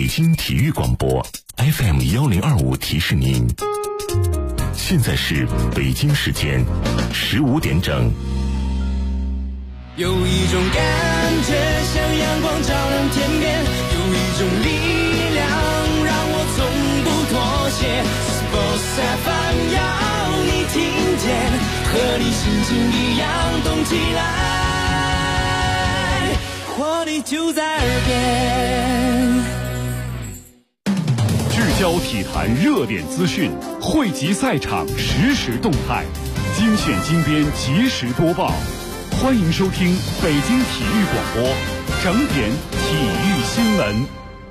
京体育广播 FM1025提示您，现在是北京时间15点整。 有一种感觉像阳光照亮天边，有一种力量让我从不妥协。Sports FM 要你听见，和你心情一样动起来，活力就在耳边。 聚焦体坛热点资讯，汇集赛场实时动态，精选精编及时播报。欢迎收听北京体育广播整点体育新闻。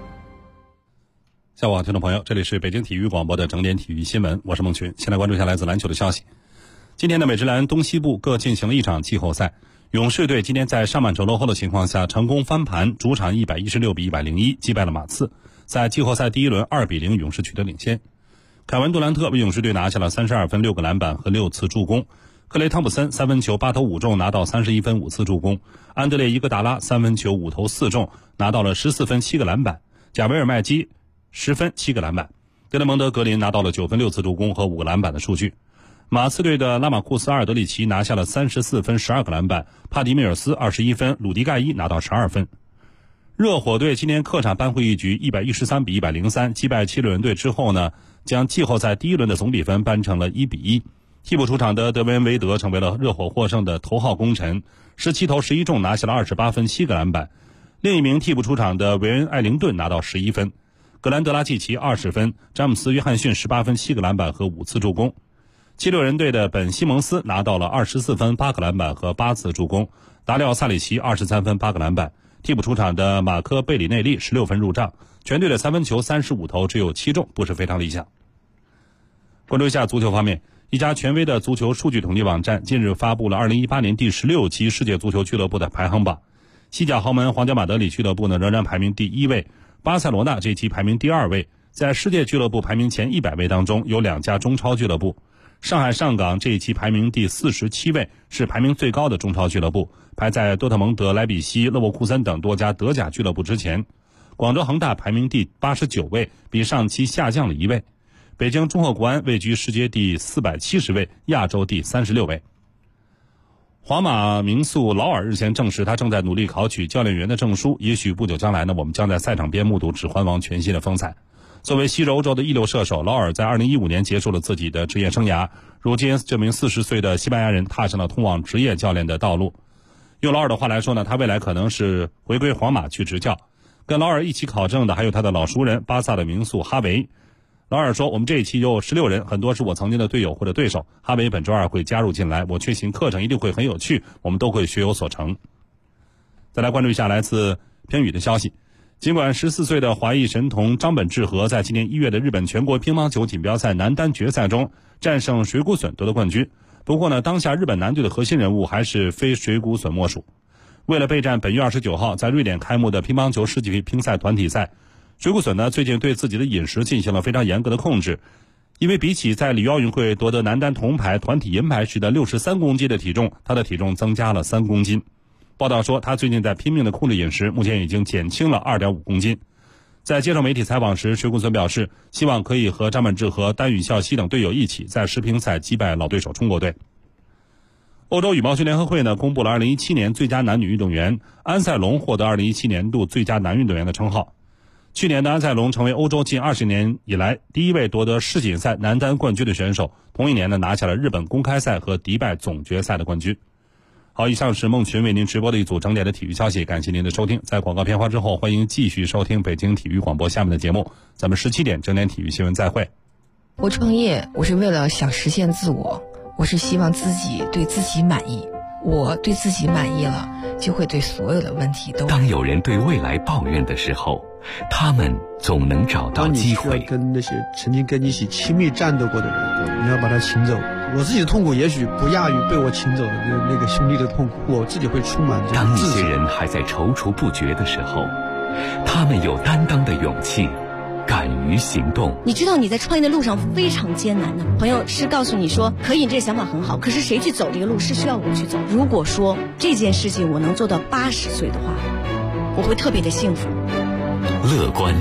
下午好，听众朋友，这里是北京体育广播的整点体育新闻，我是孟群。先来关注一下来自篮球的消息。今天的美职篮东西部各进行了一场季后赛，勇士队今天在上半程落后的情况下成功翻盘，主场116-101击败了马刺，在季后赛第一轮2-0勇士取得领先。凯文杜兰特为勇士队拿下了32分、6个篮板和6次助攻。克雷汤普森3分球8投5中，拿到31分5次助攻。安德烈伊戈达拉3分球5投4中，拿到了14分7个篮板。贾维尔麦基10分7个篮板。德雷蒙德格林拿到了9分6次助攻和5个篮板的数据。马刺队的拉马库斯阿尔德里奇拿下了34分12个篮板，帕迪米尔斯21分，鲁迪盖伊拿到12分。热火队今天客场扳回一局113-103击败七六人队之后呢，将季后赛第一轮的总比分扳成了1-1。替补出场的德文维德成为了热火获胜的头号功臣，17投11中，拿下了28分7个篮板。另一名替补出场的韦恩艾灵顿拿到11分。格兰德拉季奇20分，詹姆斯约翰逊18分7个篮板和5次助攻。七六人队的本西蒙斯拿到了24分8个篮板和8次助攻。达里奥萨里奇23分8个篮板。替补出场的马科贝里内利16分入账。全队的三分球35投只有7中，不是非常理想。关注一下足球方面，一家权威的足球数据统计网站近日发布了2018年第16期世界足球俱乐部的排行榜。西甲豪门皇家马德里俱乐部呢仍然排名第1位，巴塞罗那这期排名第2位。在世界俱乐部排名前100位当中，有2家中超俱乐部。上海上港这一期排名第47位，是排名最高的中超俱乐部，排在多特蒙德、莱比锡、勒沃库森等多家德甲俱乐部之前。广州恒大排名第89位，比上期下降了1位。北京中赫国安位居世界第470位，亚洲第36位。皇马名宿劳尔日前证实，他正在努力考取教练员的证书，也许不久将来呢，我们将在赛场边目睹指环王全新的风采。作为西柔州的一流射手，劳尔在2015年结束了自己的职业生涯，如今这名40岁的西班牙人踏上了通往职业教练的道路。用劳尔的话来说呢，他未来可能是回归皇马去执教。跟劳尔一起考证的还有他的老熟人巴萨的名宿哈维。劳尔说，我们这一期有16人，很多是我曾经的队友或者对手，哈维本周2会加入进来，我确信课程一定会很有趣，我们都会学有所成。再来关注一下来自偏语的消息。尽管14岁的华裔神童张本智和在今年1月的日本全国乒乓球锦标赛男单决赛中战胜水谷隼夺得冠军，不过呢，当下日本男队的核心人物还是非水谷隼莫属。为了备战本月29号在瑞典开幕的乒乓球世界乒赛团体赛，水谷隼呢最近对自己的饮食进行了非常严格的控制，因为比起在里约奥运会夺得男单铜牌、团体银牌时的63公斤的体重，他的体重增加了3公斤。报道说，他最近在拼命的控制饮食，目前已经减轻了2.5公斤。在接受媒体采访时，水谷隼表示，希望可以和张本智和、丹羽孝希等队友一起在世乒赛击败老对手中国队。欧洲羽毛球联合会呢公布了2017年最佳男女运动员，安塞龙获得2017年度最佳男运动员的称号。去年的安塞龙成为欧洲近20年以来第一位夺得世锦赛男单冠军的选手，同一年呢拿下了日本公开赛和迪拜总决赛的冠军。好，以上是孟群为您直播的一组整点的体育消息，感谢您的收听。在广告片花之后，欢迎继续收听北京体育广播下面的节目，咱们17点整点体育新闻再会。 我创业，我是为了想实现自我，我是希望自己对自己满意，我对自己满意了，就会对所有的问题都。 当有人对未来抱怨的时候，他们总能找到机会。 当你需要跟那些曾经跟你一起亲密战斗过的人，你要把他请走。我自己的痛苦也许不亚于被我请走的那个兄弟的痛苦，我自己会充满这个当一些人还在踌躇不决的时候，他们有担当的勇气，敢于行动。 你知道你在创业的路上非常艰难的，朋友是告诉你说可以，你这个想法很好，可是谁去走这个路是需要我去走。如果说这件事情我能做到80岁的话，我会特别的幸福。 乐观、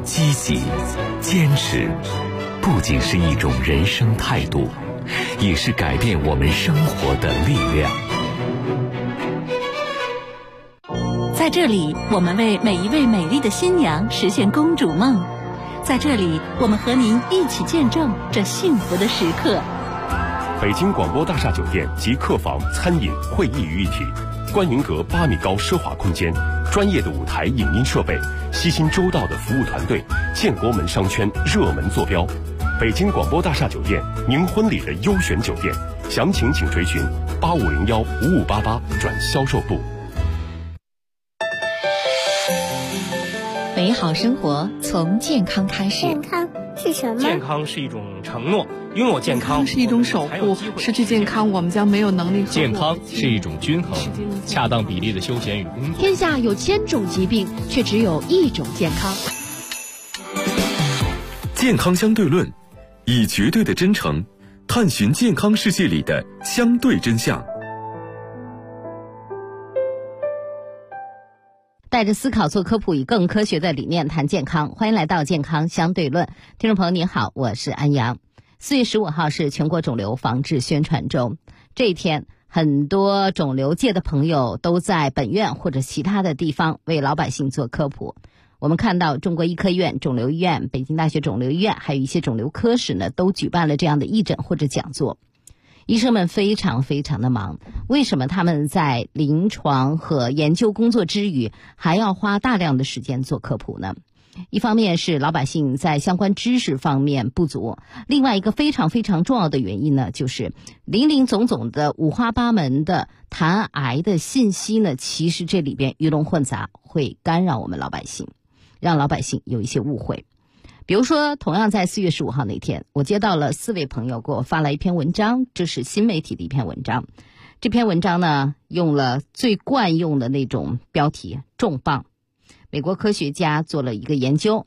积极、坚持，不仅是一种人生态度，也是改变我们生活的力量。 在这里，我们为每一位美丽的新娘实现公主梦。在这里，我们和您一起见证这幸福的时刻。 北京广播大厦酒店集客房、餐饮、会议于一体，观云阁8米高奢华空间，专业的舞台影音设备，悉心周到的服务团队，建国门商圈热门坐标。北京广播大厦酒店，您婚礼的优选酒店，详情请垂询8501-5588转销售部。 美好生活从健康开始。 健康是什么？ 健康是一种承诺，拥有健康是一种守护，失去健康我们将没有能力。 健康是一种均衡，恰当比例的休闲与工作。 天下有1000种疾病，却只有1种健康。 健康相对论，以绝对的真诚探寻健康世界里的相对真相。 带着思考做科普，以更科学的理念谈健康。欢迎来到健康相对论，听众朋友您好，我是安阳。4月15号是全国肿瘤防治宣传周，这一天很多肿瘤界的朋友都在本院或者其他的地方为老百姓做科普。我们看到中国医科院、肿瘤医院、北京大学肿瘤医院还有一些肿瘤科室呢，都举办了这样的义诊或者讲座。医生们非常非常的忙，为什么他们在临床和研究工作之余还要花大量的时间做科普呢？一方面是老百姓在相关知识方面不足，另外一个非常非常重要的原因呢，就是林林总总的五花八门的谈癌的信息呢，其实这里边鱼龙混杂，会干扰我们老百姓，让老百姓有一些误会。比如说，同样在4月15号那天，我接到了4位朋友给我发来一篇文章，这是新媒体的一篇文章。这篇文章呢，用了最惯用的那种标题，重磅。美国科学家做了一个研究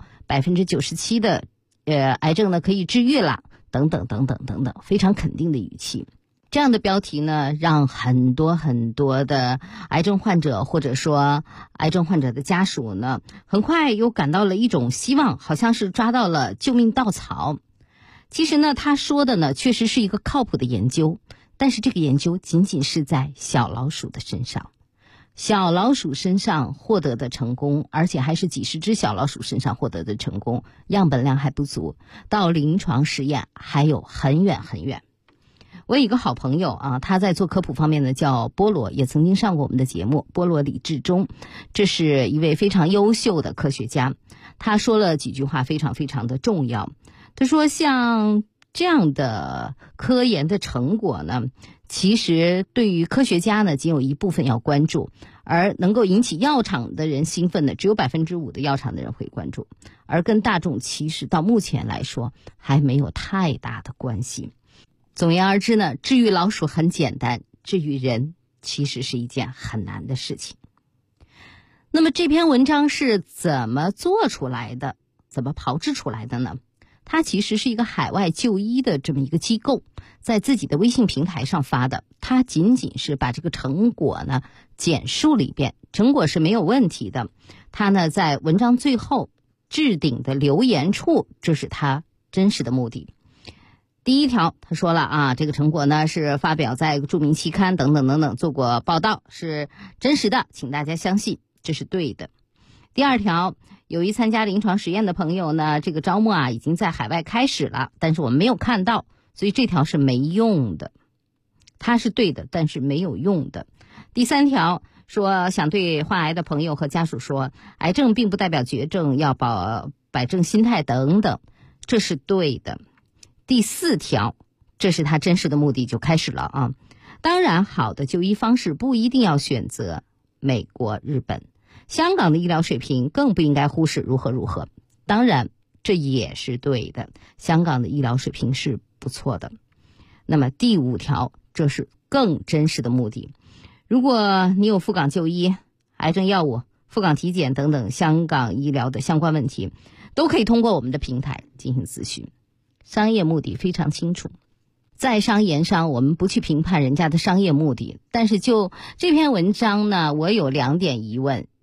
，97%的癌症呢可以治愈了，等等等等等等，非常肯定的语气。这样的标题呢，让很多很多的癌症患者或者说癌症患者的家属呢，很快又感到了一种希望，好像是抓到了救命稻草。其实呢，他说的呢，确实是一个靠谱的研究，但是这个研究仅仅是在小老鼠的身上，小老鼠身上获得的成功，而且还是几十只小老鼠身上获得的成功，样本量还不足，到临床实验还有很远很远。我有一个好朋友啊，他在做科普方面呢叫菠萝，也曾经上过我们的节目，菠萝李志忠，这是一位非常优秀的科学家。他说了几句话非常非常的重要。他说像这样的科研的成果呢，其实对于科学家呢仅有一部分要关注，而能够引起药厂的人兴奋的只有5%的药厂的人会关注，而跟大众其实到目前来说还没有太大的关系。总言而之呢，治愈老鼠很简单，治愈人其实是一件很难的事情。那么这篇文章是怎么做出来的，怎么炮制出来的呢？它其实是一个海外就医的这么一个机构在自己的微信平台上发的，它仅仅是把这个成果呢简述了一遍，成果是没有问题的。它呢在文章最后置顶的留言处，这是它真实的目的。第一条他说了啊，这个成果呢是发表在著名期刊等等等等，做过报道，是真实的，请大家相信，这是对的。第二条，由于参加临床实验的朋友呢，这个招募啊已经在海外开始了，但是我们没有看到，所以这条是没用的。它是对的，但是没有用的。第三条说，想对患癌的朋友和家属说，癌症并不代表绝症，要摆正心态等等，这是对的。第四条，这是他真实的目的就开始了啊。当然，好的就医方式不一定要选择美国、日本，香港的医疗水平更不应该忽视如何如何。当然，这也是对的，香港的医疗水平是不错的。那么第五条，这是更真实的目的。如果你有赴港就医、癌症药物、赴港体检等等香港医疗的相关问题，都可以通过我们的平台进行咨询。商业目的非常清楚，在商言商，我们不去评判人家的商业目的，但是就这篇文章呢，我有2点疑问。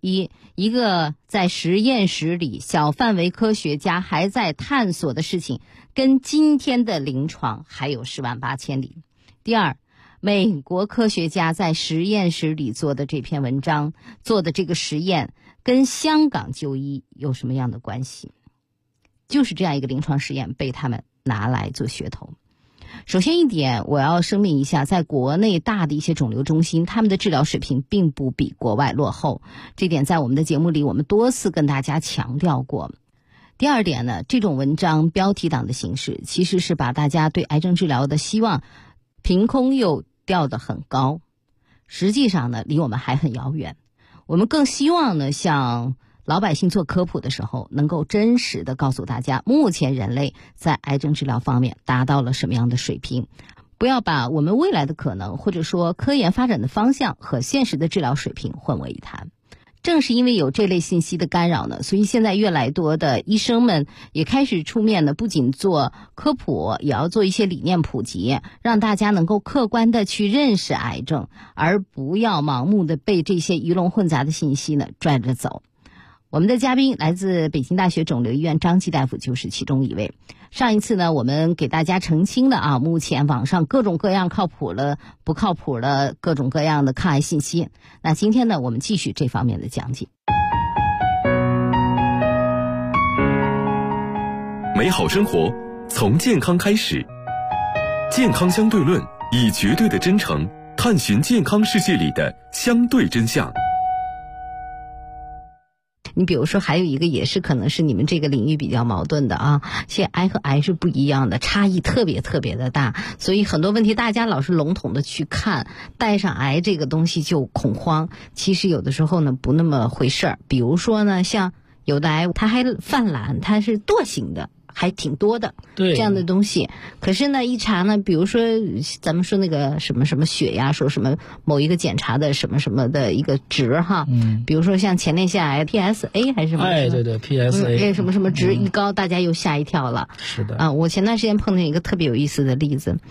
一个在实验室里小范围科学家还在探索的事情，跟今天的临床还有10万8千里。第二，美国科学家在实验室里做的这篇文章，做的这个实验，跟香港就医有什么样的关系？就是这样一个临床实验被他们拿来做噱头。首先一点，我要声明一下，在国内大的一些肿瘤中心，他们的治疗水平并不比国外落后，这点在我们的节目里我们多次跟大家强调过。第二点呢，这种文章标题党的形式，其实是把大家对癌症治疗的希望凭空又调得很高，实际上呢，离我们还很遥远。我们更希望呢，像老百姓做科普的时候，能够真实的告诉大家，目前人类在癌症治疗方面达到了什么样的水平，不要把我们未来的可能，或者说科研发展的方向和现实的治疗水平混为一谈。正是因为有这类信息的干扰呢，所以现在越来越多的医生们也开始出面呢，不仅做科普，也要做一些理念普及，让大家能够客观的去认识癌症，而不要盲目的被这些鱼龙混杂的信息呢拽着走。我们的嘉宾来自北京大学肿瘤医院张继大夫就是其中一位。上一次呢，我们给大家澄清了目前网上各种各样靠谱了、不靠谱了各种各样的抗癌信息。那今天呢，我们继续这方面的讲解。 美好生活从健康开始，健康相对论以绝对的真诚探寻健康世界里的相对真相。 你比如说还有一个也是可能是你们这个领域比较矛盾的现在癌和癌是不一样的，差异特别特别的大，所以很多问题大家老是笼统的去看，带上癌这个东西就恐慌，其实有的时候呢不那么回事儿。比如说呢，像有的癌它还泛滥，它是惰性的，还挺多的， 对这样的东西。可是呢，一查呢，比如说咱们说那个什么什么血呀，说什么某一个检查的什么什么的一个值比如说像前列腺癌 PSA 还是什么， 对 PSA， 什么什么值一高，大家又吓一跳了。 是的我前段时间碰见一个特别有意思的例子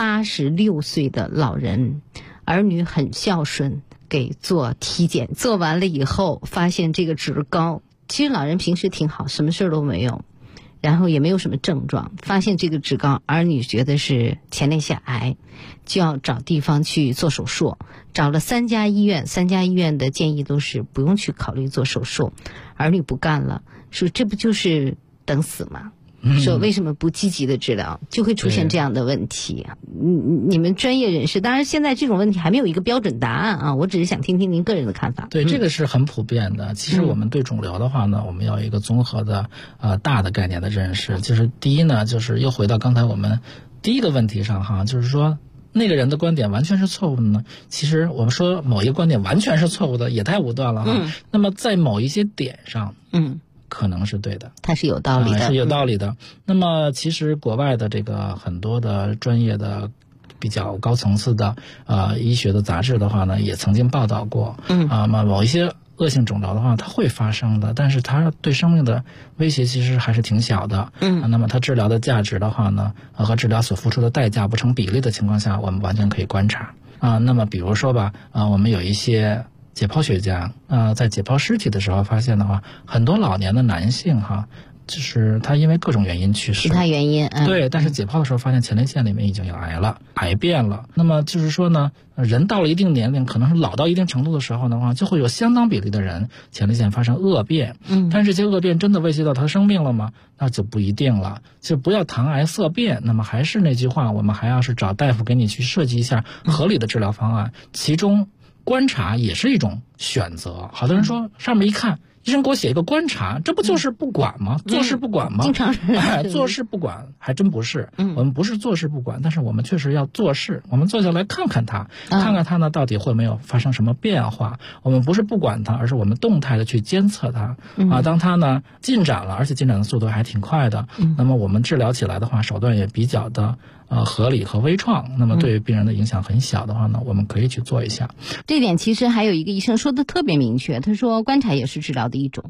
，86岁的老人，儿女很孝顺，给做体检，做完了以后发现这个值高，其实老人平时挺好，什么事儿都没有，然后也没有什么症状，发现这个值高，儿女觉得是前列腺癌，就要找地方去做手术，找了3家医院，3家医院的建议都是不用去考虑做手术，儿女不干了，说这不就是等死吗？说为什么不积极的治疗，就会出现这样的问题。你们专业人士，当然现在这种问题还没有一个标准答案我只是想听听您个人的看法。 对，这个是很普遍的。其实我们对肿瘤的话呢，我们要有一个综合的大的概念的认识。就是第一呢，就是又回到刚才我们第一个问题上就是说那个人的观点完全是错误的呢，其实我们说某一个观点完全是错误的也太武断了那么在某一些点上可能是对的， 它是有道理的， 是有道理的。那么其实国外的这个很多的专业的比较高层次的医学的杂志的话呢，也曾经报道过某一些恶性肿瘤的话它会发生的，但是它对生命的威胁其实还是挺小的那么它治疗的价值的话呢和治疗所付出的代价不成比例的情况下，我们完全可以观察那么比如说吧我们有一些解剖学家在解剖尸体的时候发现的话，很多老年的男性就是他因为各种原因去世， 其他原因对，但是解剖的时候发现前列腺里面已经有癌了，癌变了。那么就是说呢，人到了一定年龄，可能是老到一定程度的时候的话，就会有相当比例的人前列腺发生恶变但是这些恶变真的威胁到他的生命了吗？那就不一定了。就不要谈癌色变，那么还是那句话，我们还要是找大夫给你去设计一下合理的治疗方案其中观察也是一种选择。好多人说上面一看医生给我写一个观察，这不就是不管吗？坐视不管吗？ 经常坐视不管还真不是我们不是坐视不管，但是我们确实要做事，我们坐下来看看它看看它呢到底会没有发生什么变化。我们不是不管它，而是我们动态的去监测它当它呢进展了，而且进展的速度还挺快的那么我们治疗起来的话手段也比较的合理和微创，那么对于病人的影响很小的话呢我们可以去做一下。 这点其实还有一个医生说的特别明确，他说观察也是治疗的一种，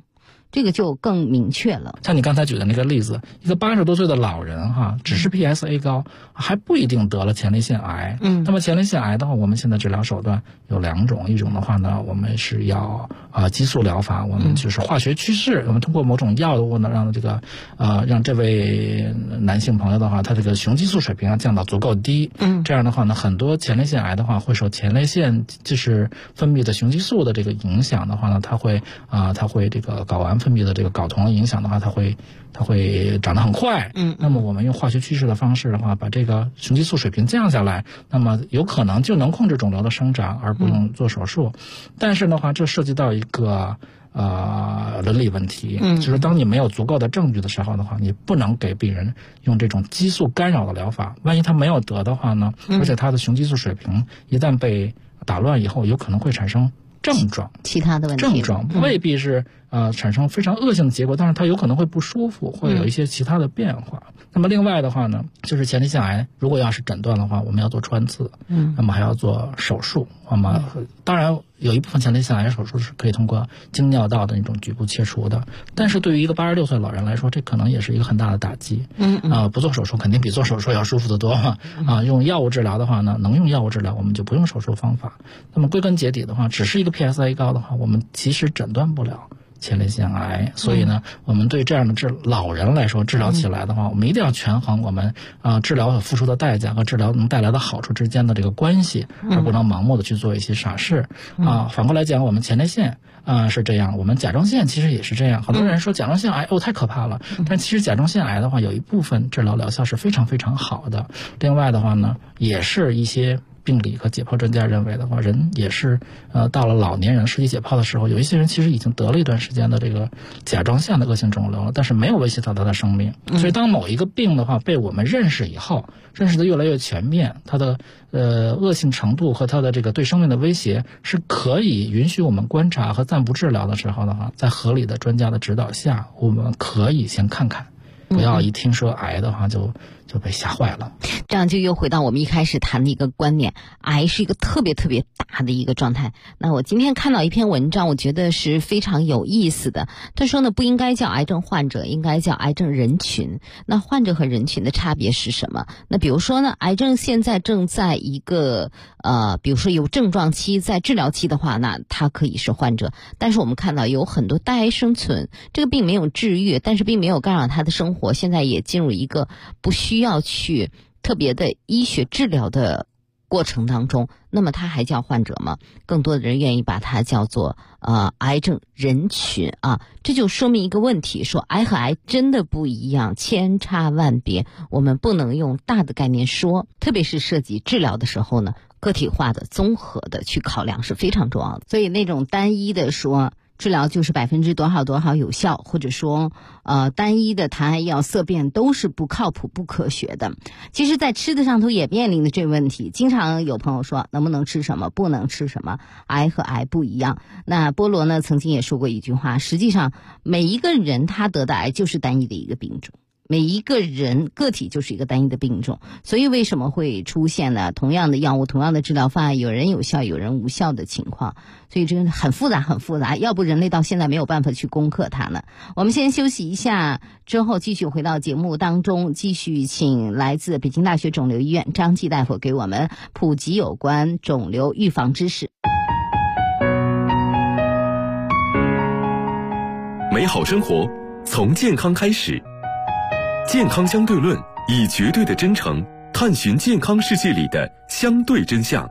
这个就更明确了。 像你刚才举的那个例子，一个80多岁的老人哈，只是 PSA 高，还不一定得了前列腺癌。那么前列腺癌的话，我们现在治疗手段有2种，一种的话呢，我们是要激素疗法，我们就是化学趋势，我们通过某种药物呢，让这位男性朋友的话，他这个雄激素水平降到足够低。这样的话呢，很多前列腺癌的话会受前列腺就是分泌的雄激素的这个影响的话呢，它会这个睾丸分泌的这个睾酮的影响的话，它会长得很快。那么我们用化学趋势的方式的话，把这个雄激素水平降下来，那么有可能就能控制肿瘤的生长，而不用做手术。但是的话，这涉及到一个伦理问题，就是当你没有足够的证据的时候的话，你不能给病人用这种激素干扰的疗法。万一他没有得的话呢，而且他的雄激素水平一旦被打乱以后，有可能会产生症状， 其他的问题， 症状未必是产生非常恶性的结果，但是它有可能会不舒服，会有一些其他的变化。那么另外的话呢，就是前列腺癌如果要是诊断的话，我们要做穿刺，那么还要做手术。那么当然有一部分前列腺癌手术是可以通过经尿道的那种局部切除的，但是对于一个86岁老人来说，这可能也是一个很大的打击。不做手术肯定比做手术要舒服得多嘛。用药物治疗的话呢，能用药物治疗，我们就不用手术方法。那么归根结底的话，只是一个 PSA 高的话，我们其实诊断不了前列腺癌。所以呢，我们对这样的老人来说，治疗起来的话，我们一定要权衡我们治疗所付出的代价和治疗能带来的好处之间的这个关系，而不能盲目的去做一些傻事。反过来讲，我们前列腺是这样，我们甲状腺其实也是这样。很多人说甲状腺癌太可怕了，但其实甲状腺癌的话，有一部分治疗疗效是非常非常好的。另外的话呢，也是一些病理和解剖专家认为的话，人也是到了老年人尸体解剖的时候，有一些人其实已经得了一段时间的这个甲状腺的恶性肿瘤了，但是没有威胁到他的生命。所以当某一个病的话被我们认识以后，认识的越来越全面，它的恶性程度和它的这个对生命的威胁是可以允许我们观察和暂不治疗的时候的话，在合理的专家的指导下，我们可以先看看，不要一听说癌的话就被吓坏了。 这样就又回到我们一开始谈的一个观念，癌是一个特别特别大的一个状态。那我今天看到一篇文章，我觉得是非常有意思的。他说呢，不应该叫癌症患者，应该叫癌症人群。那患者和人群的差别是什么？那比如说呢，癌症现在正在一个比如说有症状期，在治疗期的话，那它可以是患者。但是我们看到有很多带癌生存，这个病没有治愈，但是并没有干扰他的生活，现在也进入一个不需要去特别的医学治疗的过程当中，那么他还叫患者吗？更多的人愿意把它叫做癌症人群啊。这就说明一个问题，说癌和癌真的不一样，千差万别，我们不能用大的概念说，特别是涉及治疗的时候呢，个体化的综合的去考量是非常重要的。所以那种单一的说治疗就是%多少多少有效，或者说单一的谈癌药色变都是不靠谱不可学的。其实在吃的上头也面临的这个问题，经常有朋友说能不能吃什么不能吃什么，癌和癌不一样。那波罗呢曾经也说过一句话，实际上每一个人他得的癌就是单一的一个病种，每一个人个体就是一个单一的病种，所以为什么会出现呢同样的药物同样的治疗方案，有人有效有人无效的情况？所以这个很复杂很复杂，要不人类到现在没有办法去攻克它呢。我们先休息一下，之后继续回到节目当中，继续请来自北京大学肿瘤医院张继大夫给我们普及有关肿瘤预防知识。 美好生活从健康开始，健康相对论以绝对的真诚探寻健康世界里的相对真相。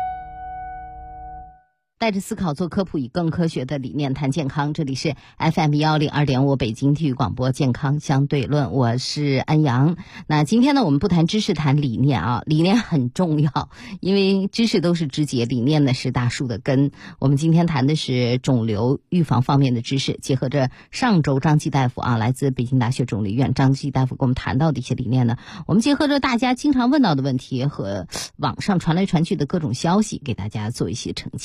带着思考做科普，以更科学的理念谈健康。这里是 FM102.5 北京体育广播健康相对论，我是安阳。那今天呢，我们不谈知识，谈理念啊。理念很重要，因为知识都是枝节，理念呢是大树的根。我们今天谈的是肿瘤预防方面的知识，结合着上周张继大夫来自北京大学肿瘤医院张继大夫跟我们谈到的一些理念呢，我们结合着大家经常问到的问题和网上传来传去的各种消息，给大家做一些澄清。咱们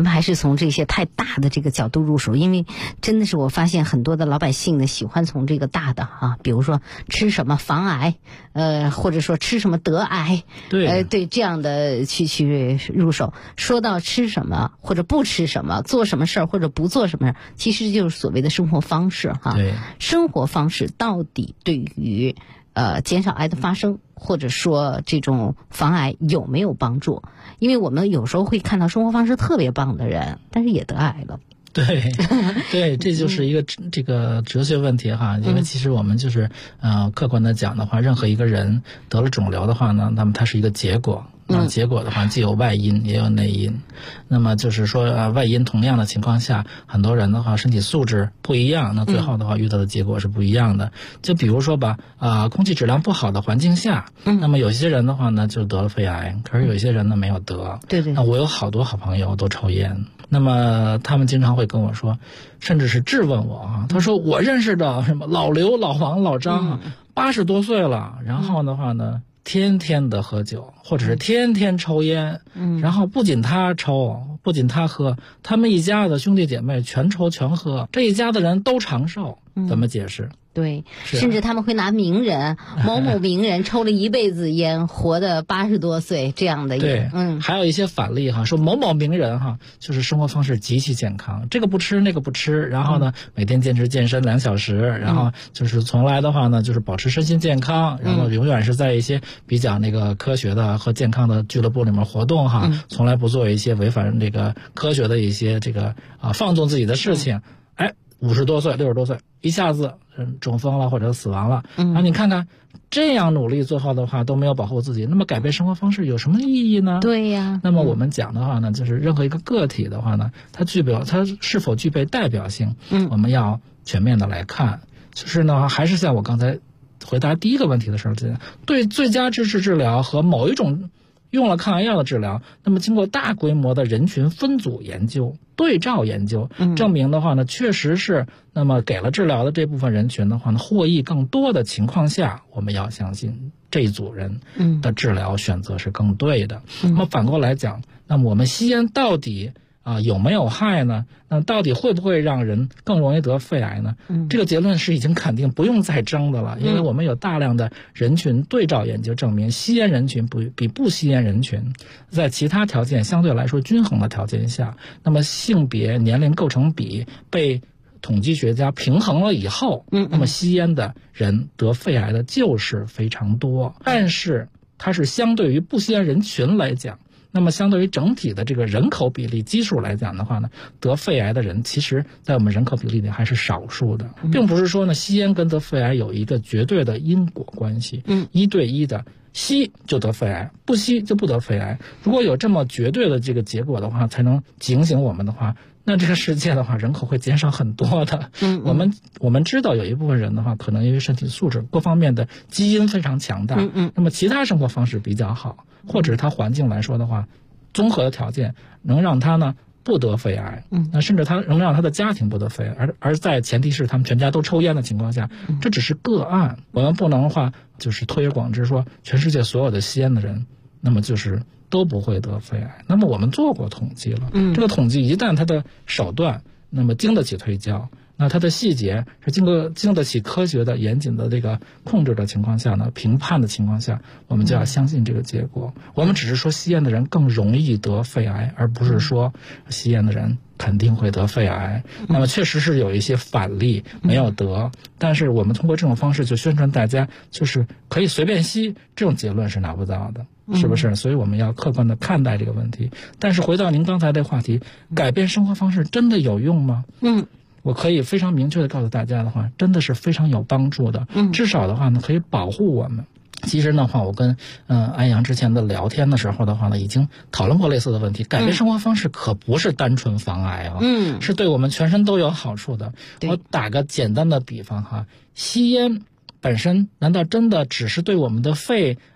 们还是从这些太大的这个角度入手，因为真的是我发现很多的老百姓呢喜欢从这个大的啊，比如说吃什么防癌，或者说吃什么得癌，对这样的去入手。说到吃什么或者不吃什么，做什么事儿或者不做什么事儿，其实就是所谓的生活方式哈。 对， 生活方式到底对于减少癌的发生，或者说这种防癌有没有帮助？因为我们有时候会看到生活方式特别棒的人，但是也得癌了。 对，对，这就是一个这个哲学问题哈。因为其实我们就是客观的讲的话，任何一个人得了肿瘤的话呢，那么它是一个结果。那结果的话，既有外因也有内因。那么就是说，外因同样的情况下，很多人的话身体素质不一样，那最后的话遇到的结果是不一样的。就比如说吧，空气质量不好的环境下，那么有些人的话呢就得了肺癌，可是有些人呢没有得。 对。 那我有好多好朋友都抽烟，那么他们经常会跟我说，甚至是质问我啊，他说我认识的什么老刘、老王、老张啊，80多岁了，然后的话呢。天天的喝酒，或者是天天抽烟，然后不仅他抽，不仅他喝，他们一家的兄弟姐妹全抽全喝，这一家的人都长寿，怎么解释？ 对，甚至他们会拿名人某某名人抽了一辈子烟，活的80多岁这样的。 对，还有一些反例哈，说某某名人哈，就是生活方式极其健康，这个不吃那个不吃，然后呢每天坚持健身2小时，然后就是从来的话呢就是保持身心健康，然后永远是在一些比较那个科学的和健康的俱乐部里面活动哈，从来不做一些违反这个科学的一些这个放纵自己的事情。50多岁、60多岁，一下子中风了或者死亡了，你看看这样努力最后的话都没有保护自己，那么改变生活方式有什么意义呢？ 对呀。 那么我们讲的话呢，就是任何一个个体的话呢，它是否具备代表性，我们要全面的来看。就是呢，还是像我刚才回答第一个问题的时候，对最佳支持治疗和某一种用了抗癌药的治疗，那么经过大规模的人群分组研究、对照研究，证明的话呢，确实是那么给了治疗的这部分人群的话呢，获益更多的情况下，我们要相信这一组人的治疗选择是更对的。那么反过来讲，那么我们吸烟到底有没有害呢？那到底会不会让人更容易得肺癌呢？这个结论是已经肯定不用再争的了，因为我们有大量的人群对照研究证明，吸烟人群比不吸烟人群在其他条件相对来说均衡的条件下，那么性别、年龄构成比被统计学家平衡了以后，那么吸烟的人得肺癌的就是非常多，但是它是相对于不吸烟人群来讲。那么相对于整体的这个人口比例基数来讲的话呢，得肺癌的人其实在我们人口比例里还是少数的，并不是说呢吸烟跟得肺癌有一个绝对的因果关系，1对1的吸就得肺癌，不吸就不得肺癌。如果有这么绝对的这个结果的话，才能警醒我们的话，那这个世界的话人口会减少很多的。我们知道有一部分人的话，可能因为身体素质各方面的基因非常强大，那么其他生活方式比较好，或者是他环境来说的话，综合的条件能让他呢不得肺癌，那甚至他能让他的家庭不得肺癌，而在前提是他们全家都抽烟的情况下，这只是个案，我们不能的话就是推而广之说全世界所有的吸烟的人，那么就是都不会得肺癌。那么我们做过统计了，这个统计一旦它的手段那么经得起推敲，那它的细节是经得起科学的严谨的这个控制的情况下呢，评判的情况下，我们就要相信这个结果。我们只是说吸烟的人更容易得肺癌，而不是说吸烟的人肯定会得肺癌。那么确实是有一些反例没有得，但是我们通过这种方式就宣传大家就是可以随便吸，这种结论是拿不到的，是不是？所以我们要客观的看待这个问题。但是回到您刚才的话题，改变生活方式真的有用吗？我可以非常明确的告诉大家的话，真的是非常有帮助的。至少的话呢，可以保护我们。其实的话，我跟安阳之前的聊天的时候的话呢，已经讨论过类似的问题。改变生活方式可不是单纯防癌啊，是对我们全身都有好处的。我打个简单的比方哈，吸烟本身难道真的只是对我们的肺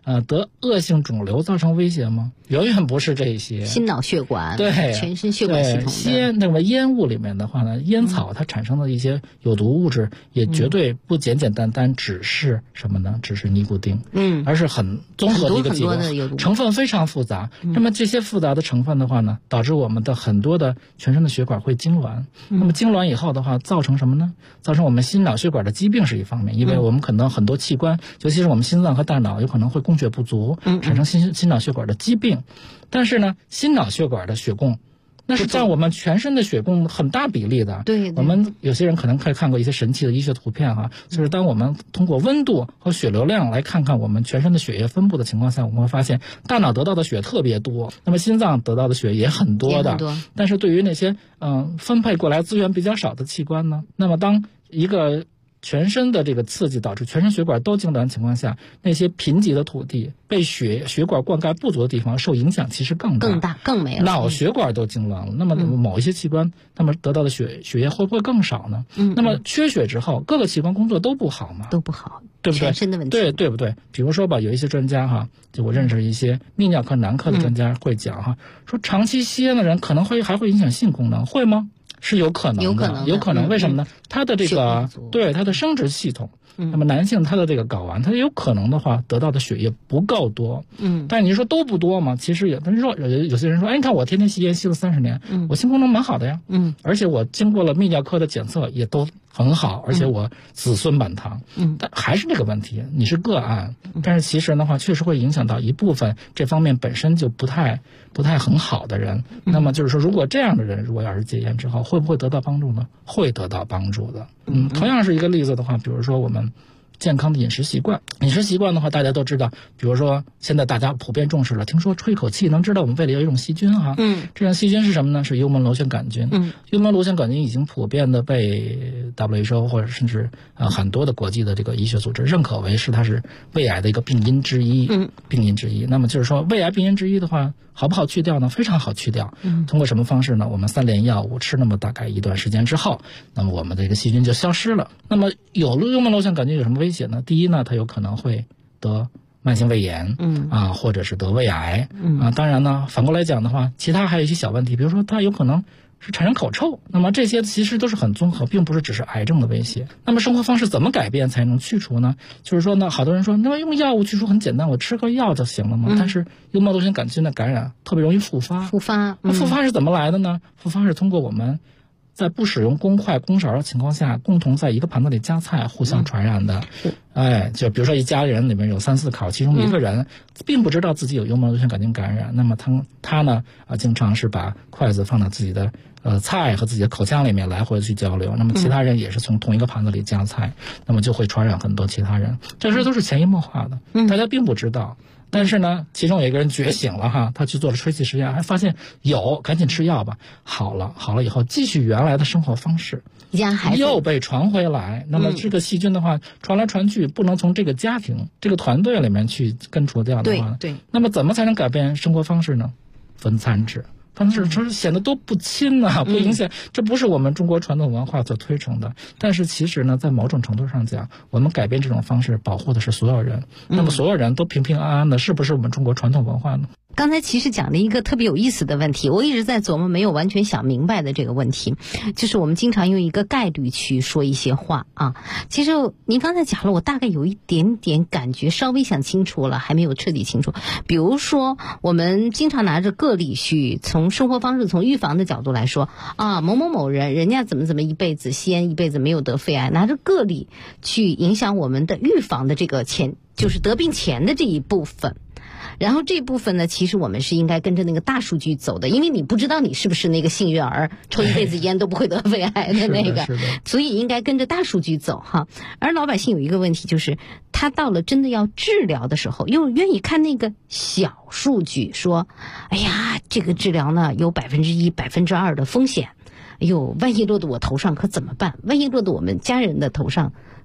得恶性肿瘤造成威胁吗？远远不是这些。 心脑血管， 对， 全身血管系统的。 吸烟，那么烟雾里面的话呢，烟草它产生的一些有毒物质，也绝对不简简单单只是什么呢？只是尼古丁，而是很综合的一个结果，成分非常复杂。那么这些复杂的成分的话呢，导致我们的很多的全身的血管会痉挛。那么痉挛以后的话，造成什么呢？造成我们心脑血管的疾病是一方面，因为我们可能很多器官，尤其是我们心脏和大脑，有可能会供血不足，产生心脑血管的疾病。但是呢，心脑血管的血供，那是占我们全身的血供很大比例的。对，我们有些人可能可以看过一些神奇的医学图片哈，就是当我们通过温度和血流量来看看我们全身的血液分布的情况下，我们会发现大脑得到的血特别多，那么心脏得到的血也很多的。但是对于那些分配过来资源比较少的器官呢，那么当一个全身的这个刺激导致全身血管都痉挛的情况下，那些贫瘠的土地被血管灌溉不足的地方受影响其实更大更没了， 脑血管都痉挛了。那么某一些器官他们得到的血液会不会更少呢？那么缺血之后各个器官工作都不好吗？ 都不好， 对不对？ 全身的问题， 对不对？比如说吧，有一些专家哈，就我认识一些泌尿科男科的专家会讲哈，说长期吸烟的人可能还会影响性功能，会吗？是有可能的，有可能。为什么呢？他的这个对他的生殖系统，那么男性他的这个睾丸，他有可能的话得到的血液不够多。但你说都不多吗？其实也，但是说有些人说，哎，你看我天天吸烟吸了30年，我性功能蛮好的呀，而且我经过了泌尿科的检测也都很好，而且我子孙满堂。但还是这个问题，你是个案，但是其实的话确实会影响到一部分这方面本身就不太很好的人。那么就是说，如果这样的人如果要是戒烟之后，会不会得到帮助呢？会得到帮助的。同样是一个例子的话，比如说我们健康的饮食习惯的话，大家都知道，比如说现在大家普遍重视了，听说吹口气能知道我们胃里有一种细菌哈，这种细菌是什么呢？是幽门螺旋杆菌。幽门螺旋杆菌已经普遍的被 WHO 或者甚至很多的国际的这个医学组织认可为它是胃癌的一个病因之一。那么就是说胃癌病因之一的话，好不好去掉呢？非常好去掉。通过什么方式呢？我们3联药物吃那么大概一段时间之后，那么我们的这个细菌就消失了。那么有了幽门螺旋杆菌有什么危险呢？第一呢，它有可能会得慢性胃炎，或者是得胃癌，当然呢，反过来讲的话，其他还有一些小问题，比如说它有可能是产生口臭。那么这些其实都是很综合，并不是只是癌症的威胁。那么生活方式怎么改变才能去除呢？就是说呢，好多人说，那么用药物去除很简单，我吃个药就行了吗？但是幽门螺旋杆菌的感染特别容易复发。复发是怎么来的呢？复发是通过我们在不使用公筷公勺的情况下，共同在一个盘子里夹菜，互相传染的。就比如说一家人里面有3、4口，其中一个人并不知道自己有幽门螺旋杆菌感染，那么他呢经常是把筷子放到自己的菜和自己的口腔里面来回去交流，那么其他人也是从同一个盘子里夹菜，那么就会传染很多其他人。这事都是潜移默化的，大家并不知道。但是呢，其中有一个人觉醒了哈，他去做了吹气实验，还发现赶紧吃药吧，好了以后继续原来的生活方式，又被传回来。那么这个细菌的话，传来传去，不能从这个家庭、这个团队里面去根除掉的话，对，那么怎么才能改变生活方式呢？分餐制。但是这显得都不亲啊，不影响，这不是我们中国传统文化所推崇的。但是其实呢，在某种程度上讲，我们改变这种方式，保护的是所有人。那么所有人都平平安安的，是不是我们中国传统文化呢？ 刚才其实讲了一个特别有意思的问题，我一直在琢磨没有完全想明白的这个问题，就是我们经常用一个概率去说一些话啊。其实您刚才讲了，我大概有一点点感觉，稍微想清楚了，还没有彻底清楚。比如说我们经常拿着个例去从生活方式、从预防的角度来说啊，某某某人家怎么一辈子吸烟，一辈子没有得肺癌，拿着个例去影响我们的预防的这个就是得病前的这一部分。然后这部分呢，其实我们是应该跟着那个大数据走的，因为你不知道你是不是那个幸运儿，抽一辈子烟都不会得肺癌的那个，所以应该跟着大数据走哈。而老百姓有一个问题，就是他到了真的要治疗的时候，又愿意看那个小数据，说，哎呀，这个治疗呢有1%、2%的风险，哎呦，万一落到我头上可怎么办？万一落到我们家人的头上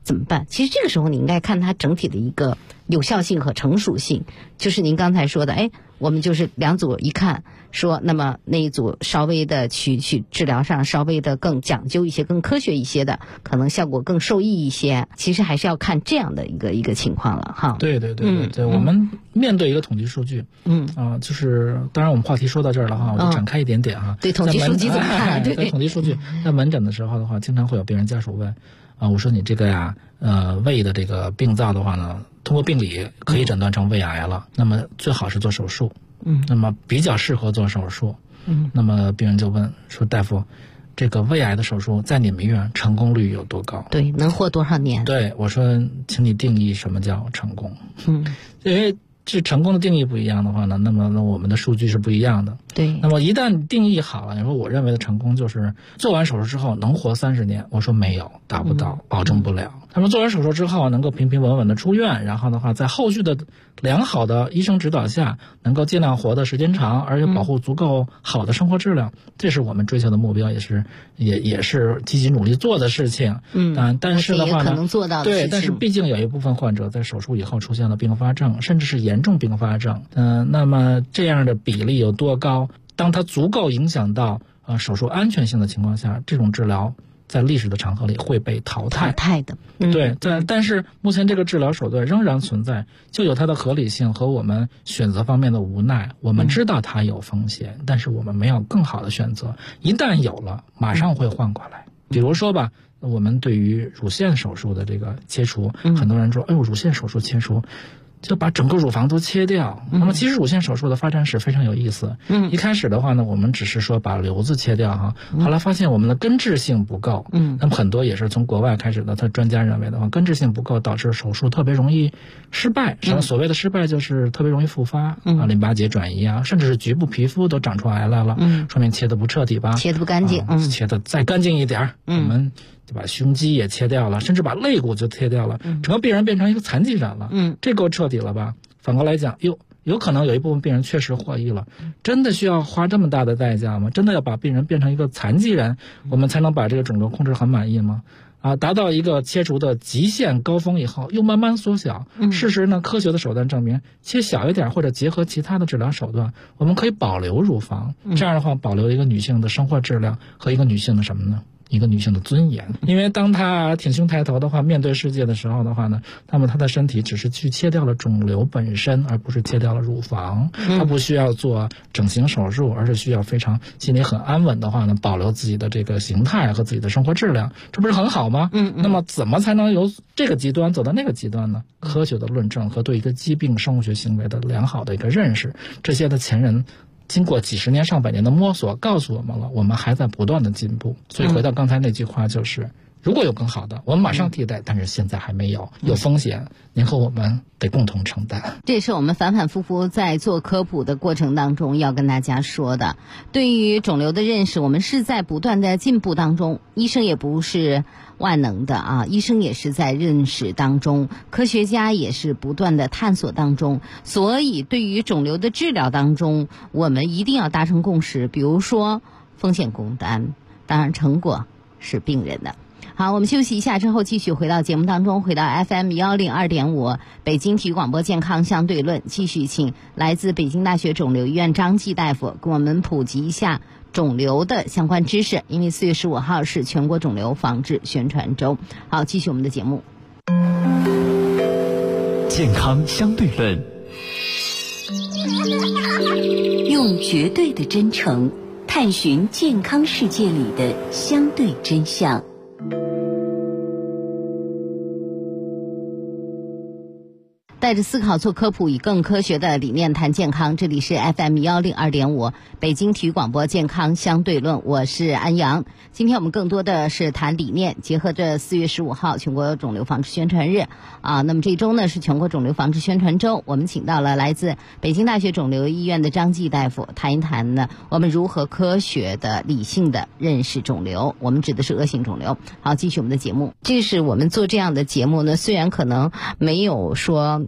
怎么办？其实这个时候你应该看它整体的一个有效性和成熟性，就是您刚才说的，我们就是两组一看说，那么那一组稍微的去治疗上稍微的更讲究一些，更科学一些的，可能效果更受益一些。其实还是要看这样的一个情况了哈。 对，我们面对一个统计数据，就是当然我们话题说到这儿了哈，我就展开一点点哈。 对，统计数据怎么看？对， 在统计数据，在门诊的时候的话，经常会有病人家属问我说你这个呀，胃的这个病灶的话呢，通过病理可以诊断成胃癌了，那么最好是做手术，那么比较适合做手术，那么病人就问说，大夫，这个胃癌的手术在你们医院成功率有多高？ 对，能活多少年？ 对，我说，请你定义什么叫成功。因为这成功的定义不一样的话呢，那么我们的数据是不一样的。 对。那么一旦定义好了，你说我认为的成功就是做完手术之后能活30年，我说没有，达不到，保证不了。那么做完手术之后能够平平稳稳的出院，然后的话在后续的良好的医生指导下，能够尽量活的时间长，而且保护足够好的生活质量，这是我们追求的目标，也是积极努力做的事情。但是的话呢， 可能做到的事情。 对，但是毕竟有一部分患者在手术以后出现了并发症，甚至是严重并发症。那么这样的比例有多高？当它足够影响到手术安全性的情况下，这种治疗在历史的长河里会被淘汰的。 对，但是目前这个治疗手段仍然存在，就有它的合理性和我们选择方面的无奈。我们知道它有风险，但是我们没有更好的选择，一旦有了马上会换过来。比如说吧，我们对于乳腺手术的这个切除，很多人说乳腺手术切除就把整个乳房都切掉。那么其实乳腺手术的发展史非常有意思。一开始的话呢，我们只是说把瘤子切掉哈，后来发现我们的根治性不够。那么很多也是从国外开始的，他专家认为的话，根治性不够导致手术特别容易失败。所谓的失败就是特别容易复发淋巴结转移甚至是局部皮肤都长出癌来了，说明切得不彻底吧， 切得不干净， 切得再干净一点。我们就把胸肌也切掉了，甚至把肋骨就切掉了，整个病人变成一个残疾人了。这够彻底了吧？反过来讲，有可能有一部分病人确实获益了，真的需要花这么大的代价吗？真的要把病人变成一个残疾人，我们才能把这个肿瘤控制很满意吗？达到一个切除的极限高峰以后，又慢慢缩小。事实呢，科学的手段证明，切小一点或者结合其他的治疗手段，我们可以保留乳房。这样的话，保留一个女性的生活质量和一个女性的什么呢？一个女性的尊严。因为当她挺胸抬头的话，面对世界的时候的话呢，那么她的身体只是去切掉了肿瘤本身，而不是切掉了乳房。她不需要做整形手术，而是需要非常心里很安稳的话呢，保留自己的这个形态和自己的生活质量，这不是很好吗？那么怎么才能由这个极端走到那个极端呢？科学的论证和对一个疾病生物学行为的良好的一个认识，这些的前人经过几十年上百年的摸索告诉我们了，我们还在不断的进步。所以回到刚才那句话，就是如果有更好的，我们马上替代，但是现在还没有，有风险，您和我们得共同承担。 这也是我们反反复复在做科普的过程当中要跟大家说的。对于肿瘤的认识，我们是在不断的进步当中，医生也不是万能的医生也是在认识当中，科学家也是不断的探索当中。所以对于肿瘤的治疗当中，我们一定要达成共识，比如说风险共担，当然成果是病人的。好，我们休息一下之后继续回到节目当中，回到 FM102.5 北京体育广播健康相对论，继续请来自北京大学肿瘤医院张继大夫给我们普及一下肿瘤的相关知识，因为4月15号是全国肿瘤防治宣传周。好，继续我们的节目。 健康相对论， 用绝对的真诚探寻健康世界里的相对真相。 带着思考做科普，以更科学的理念谈健康。这里是 FM102.5 北京体育广播健康相对论，我是安阳。今天我们更多的是谈理念，结合着4月15号全国肿瘤防治宣传日那么这一周呢是全国肿瘤防治宣传周，我们请到了来自北京大学肿瘤医院的张继大夫，谈一谈呢我们如何科学的理性的认识肿瘤，我们指的是恶性肿瘤。好，继续我们的节目。这是我们做这样的节目呢，虽然可能没有说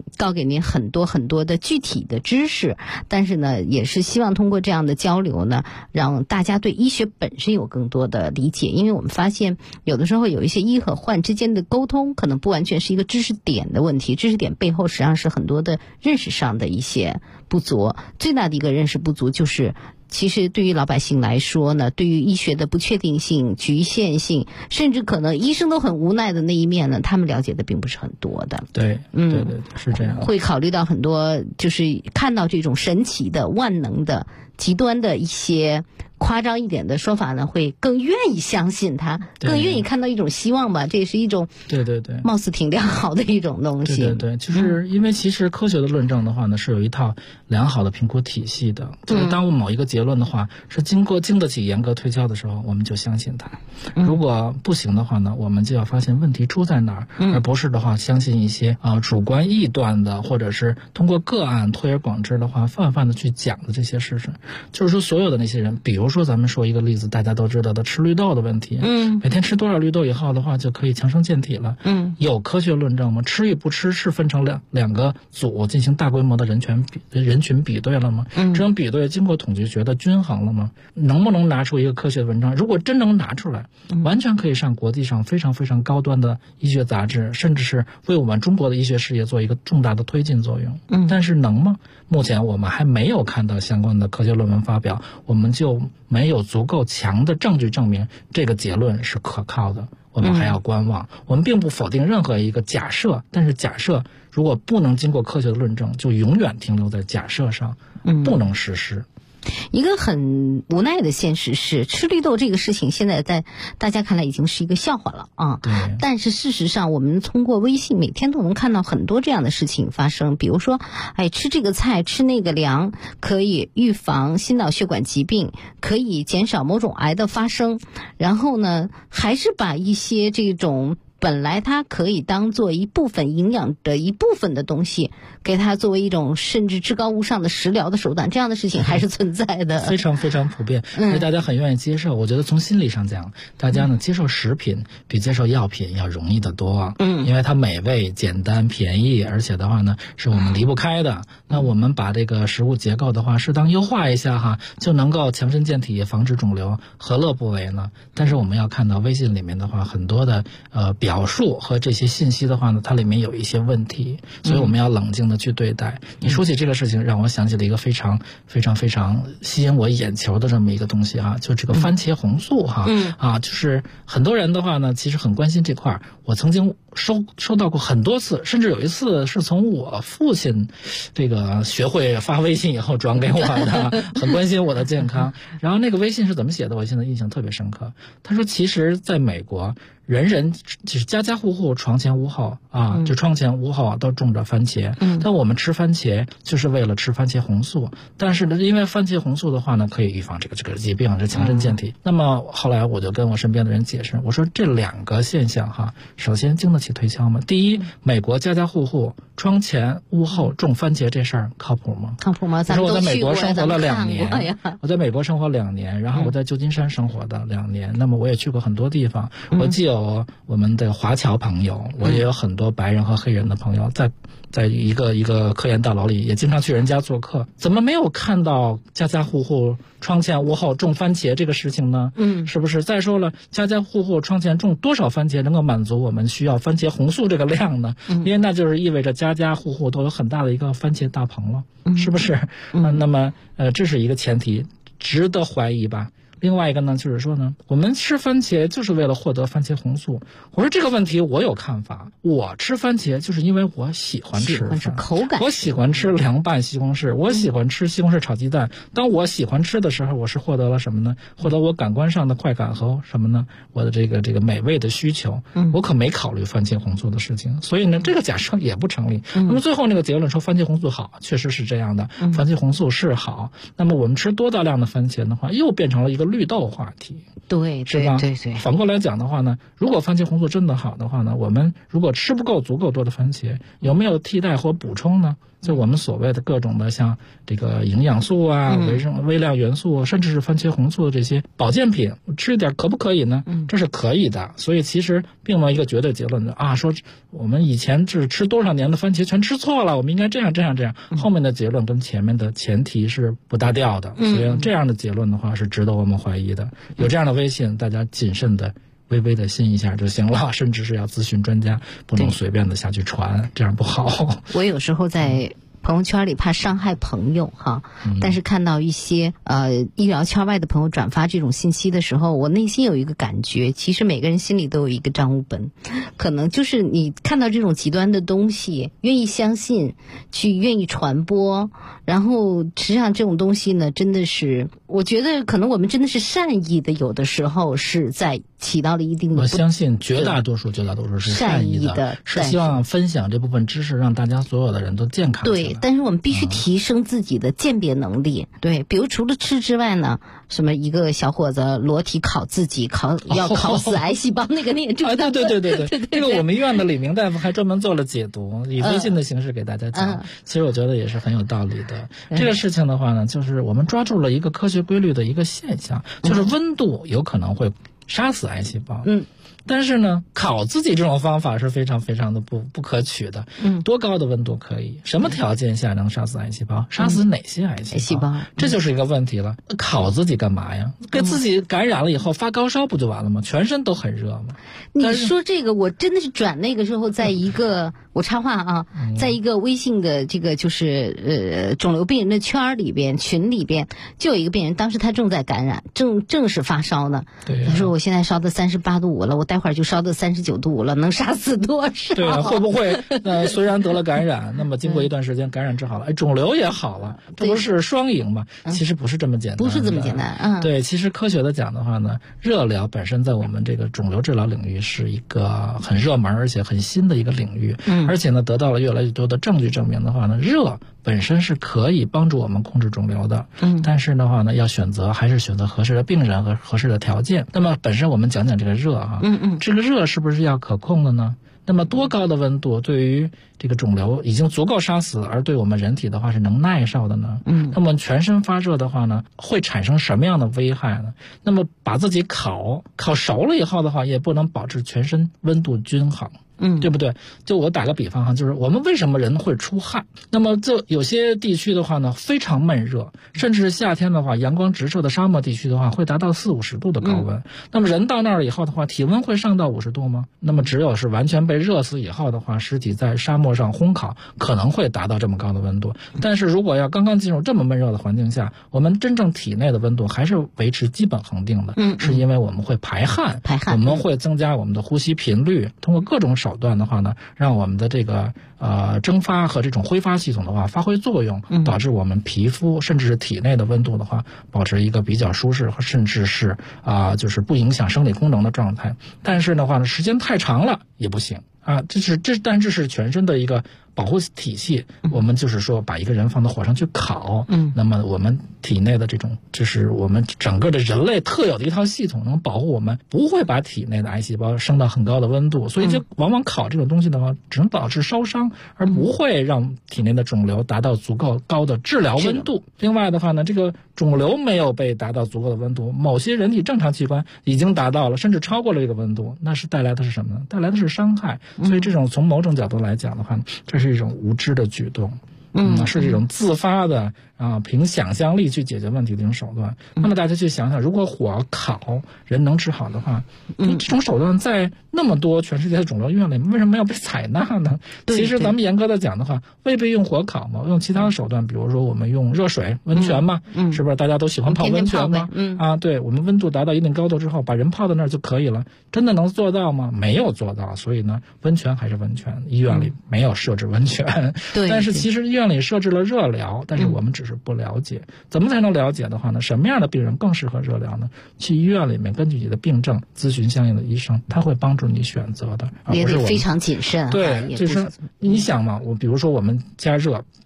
告给您很多很多的具体的知识，但是呢，也是希望通过这样的交流呢，让大家对医学本身有更多的理解。因为我们发现有的时候有一些医和患之间的沟通可能不完全是一个知识点的问题，知识点背后实际上是很多的认识上的一些不足。最大的一个认识不足就是其实对于老百姓来说呢，对于医学的不确定性、局限性，甚至可能医生都很无奈的那一面呢，他们了解的并不是很多的。 对，对，是这样。 会考虑到很多，就是看到这种神奇的、万能的、极端的一些夸张一点的说法呢，会更愿意相信它，更愿意看到一种希望吧。这也是一种对， 貌似挺良好的一种东西。 对，就是因为其实科学的论证的话呢，是有一套良好的评估体系的。就是当某一个结论的话是经得起严格推敲的时候，我们就相信它。如果不行的话呢，我们就要发现问题出在哪儿，而不是的话相信一些主观臆断的，或者是通过个案推而广之的话泛的去讲的这些事情。就是说所有的那些人，比如说咱们说一个例子，大家都知道的吃绿豆的问题，每天吃多少绿豆以后的话就可以强身健体了，有科学论证吗？吃与不吃是分成两个组进行大规模的人群比对了吗？这种比对经过统计觉得均衡了吗？能不能拿出一个科学的文章？如果真能拿出来，完全可以上国际上非常非常高端的医学杂志，甚至是为我们中国的医学事业做一个重大的推进作用。但是能吗？目前我们还没有看到相关的科学论文发表，我们就没有足够强的证据证明这个结论是可靠的，我们还要观望。我们并不否定任何一个假设，但是假设如果不能经过科学的论证，就永远停留在假设上，不能实施。 一个很无奈的现实是，吃绿豆这个事情现在在大家看来已经是一个笑话了啊。 对。 但是事实上，我们通过微信每天都能看到很多这样的事情发生。比如说，吃这个菜、吃那个粮可以预防心脑血管疾病，可以减少某种癌的发生。然后呢，还是把一些这种本来它可以当做一部分营养的一部分的东西，给它作为一种甚至至高无上的食疗的手段，这样的事情还是存在的， 非常非常普遍，而且大家很愿意接受。我觉得从心理上讲，大家呢接受食品比接受药品要容易得多，因为它美味、简单、便宜，而且的话呢是我们离不开的。那我们把这个食物结构的话适当优化一下哈，就能够强身健体、防止肿瘤，何乐不为呢？但是我们要看到微信里面的话，很多的表述和这些信息的话呢，它里面有一些问题，所以我们要冷静的去对待。你说起这个事情，让我想起了一个非常非常非常吸引我眼球的这么一个东西哈，就这个番茄红素哈，就是很多人的话呢，其实很关心这块。我曾经收到过很多次，甚至有一次是从我父亲这个学会发微信以后转给我的，很关心我的健康。然后那个微信是怎么写的，我现在印象特别深刻。他说其实在美国人就是家家户户床前屋后啊，就窗前屋后都种着番茄。但我们吃番茄就是为了吃番茄红素，但是呢，因为番茄红素的话呢，可以预防这个疾病，是强身健体。那么后来我就跟我身边的人解释，我说这两个现象哈，首先经得起推敲吗？第一，美国家家户户窗前屋后种番茄这事儿靠谱吗？ 靠谱吗？咱们都去过， 我在美国生活了2 年， 我在美国生活2年，然后我在旧金山生活的2年，那么我也去过很多地方，我既有我们的华侨朋友，我也有很多白人和黑人的朋友，在一个科研大楼里，也经常去人家做客，怎么没有看到家家户户窗前屋后种番茄这个事情呢？是不是？再说了，家家户户窗前种多少番茄能够满足我们需要番茄红素这个量呢？因为那就是意味着家家户户都有很大的一个番茄大棚了，是不是？那么这是一个前提，值得怀疑吧。另外一个呢，就是说呢，我们吃番茄就是为了获得番茄红素。我说这个问题我有看法，我吃番茄就是因为我喜欢吃口感， 我喜欢吃凉拌西红柿，我喜欢吃西红柿炒鸡蛋。当我喜欢吃的时候，我是获得了什么呢？获得我感官上的快感和什么呢？我的这个美味的需求。我可没考虑番茄红素的事情，所以呢，这个假设也不成立。那么最后那个结论说番茄红素好，确实是这样的，番茄红素是好。那么我们吃多大量的番茄的话，又变成了一个绿豆话题。 对， 是吧？ 对。 反过来讲的话呢，如果番茄红素真的好的话呢，我们如果吃不够足够多的番茄，有没有替代或补充呢？就我们所谓的各种的像这个营养素啊、微量元素，甚至是番茄红素的这些保健品，吃一点可不可以呢？这是可以的。所以其实并没有一个绝对结论啊，说我们以前是吃多少年的番茄全吃错了，我们应该这样。后面的结论跟前面的前提是不搭调的，所以这样的结论的话是值得我们怀疑的。有这样的微信，大家谨慎的微微的信一下就行了，甚至是要咨询专家，不能随便的下去传，这样不好。 我有时候在朋友圈里怕伤害朋友哈，但是看到一些医疗圈外的朋友转发这种信息的时候，我内心有一个感觉，其实每个人心里都有一个账务本，可能就是你看到这种极端的东西，愿意相信，愿意传播，然后实际上这种东西呢，真的是我觉得可能我们真的是善意的，有的时候是在起到了一定的， 我相信绝大多数是善意的，是希望分享这部分知识，让大家所有的人都健康起来。 对，但是我们必须提升自己的鉴别能力。对，比如除了吃之外呢，什么一个小伙子裸体烤自己，要烤死癌细胞，那个你也知道。 对，这个我们医院的李明大夫还专门做了解读，以微信的形式给大家讲。其实我觉得也是很有道理的。这个事情的话呢，就是我们抓住了一个科学规律的一个现象，就是温度有可能会杀死癌细胞。但是呢，烤自己这种方法是非常非常的不可取的。多高的温度可以？什么条件下能杀死癌细胞？杀死哪些癌细胞？这就是一个问题了。烤自己干嘛呀？给自己感染了以后发高烧不就完了吗？全身都很热吗？ 你说这个，我真的是转那个时候，在一个我插话啊，在一个微信的这个就是肿瘤病人的群里边，就有一个病人，当时他正在感染，正是发烧呢。他说我现在烧到38度5了，我待会儿就烧到39度5了，能杀死多少？ 对啊，会不会虽然得了感染，那么经过一段时间感染治好了，肿瘤也好了，这不是双赢吗？其实不是这么简单， 不是这么简单。 对，其实科学的讲的话呢，热疗本身在我们这个肿瘤治疗领域是一个很热门而且很新的一个领域。而且呢，得到了越来越多的证据证明的话呢，热本身是可以帮助我们控制肿瘤的。但是的话呢，还是选择合适的病人和合适的条件。那么本身我们讲这个热哈，这个热是不是要可控的呢？那么多高的温度对于这个肿瘤已经足够杀死，而对我们人体的话是能耐受的呢？那么全身发热的话呢，会产生什么样的危害呢？那么把自己烤熟了以后的话，也不能保持全身温度均衡。对不对？就我打个比方哈，就是我们为什么人会出汗？那么这有些地区的话呢，非常闷热，甚至是夏天的话，阳光直射的沙漠地区的话，会达到40-50度的高温。那么人到那儿以后的话，体温会上到50度吗？那么只有是完全被热死以后的话，尸体在沙漠上烘烤，可能会达到这么高的温度。但是如果要刚刚进入这么闷热的环境下，我们真正体内的温度还是维持基本恒定的。是因为我们会排汗，我们会增加我们的呼吸频率，通过各种手段的话呢，让我们的这个蒸发和这种挥发系统的话发挥作用，导致我们皮肤甚至是体内的温度的话保持一个比较舒适和甚至是就是不影响生理功能的状态。但是的话呢，时间太长了也不行啊，但这是全身的一个保护体系。我们就是说把一个人放到火上去烤，那么我们体内的这种就是我们整个的人类特有的一套系统，能保护我们不会把体内的癌细胞升到很高的温度。所以就往往烤这种东西的话，只能导致烧伤，而不会让体内的肿瘤达到足够高的治疗温度。另外的话呢，这个肿瘤没有被达到足够的温度，某些人体正常器官已经达到了甚至超过了这个温度，那是带来的是什么呢？带来的是伤害。所以这种从某种角度来讲的话，这是一种无知的举动，是这种自发的凭想象力去解决问题的一种手段。那么大家去想想，如果火烤人能治好的话，这种手段在那么多全世界的肿瘤医院里为什么要被采纳呢？其实咱们严格的讲的话，未必用火烤嘛，用其他的手段，比如说我们用热水温泉嘛，是不是大家都喜欢泡温泉嘛？对，我们温度达到一定高度之后，把人泡到那儿就可以了。真的能做到吗？没有做到。所以呢，温泉还是温泉，医院里没有设置温泉。但是其实医院里设置了热疗，但是我们只是不了解。怎么才能了解的话呢？什么样的病人更适合热疗呢？去医院里面根据你的病症咨询相应的医生，他会帮助你选择的， 也得非常谨慎。 对，就是你想嘛，比如说我们加热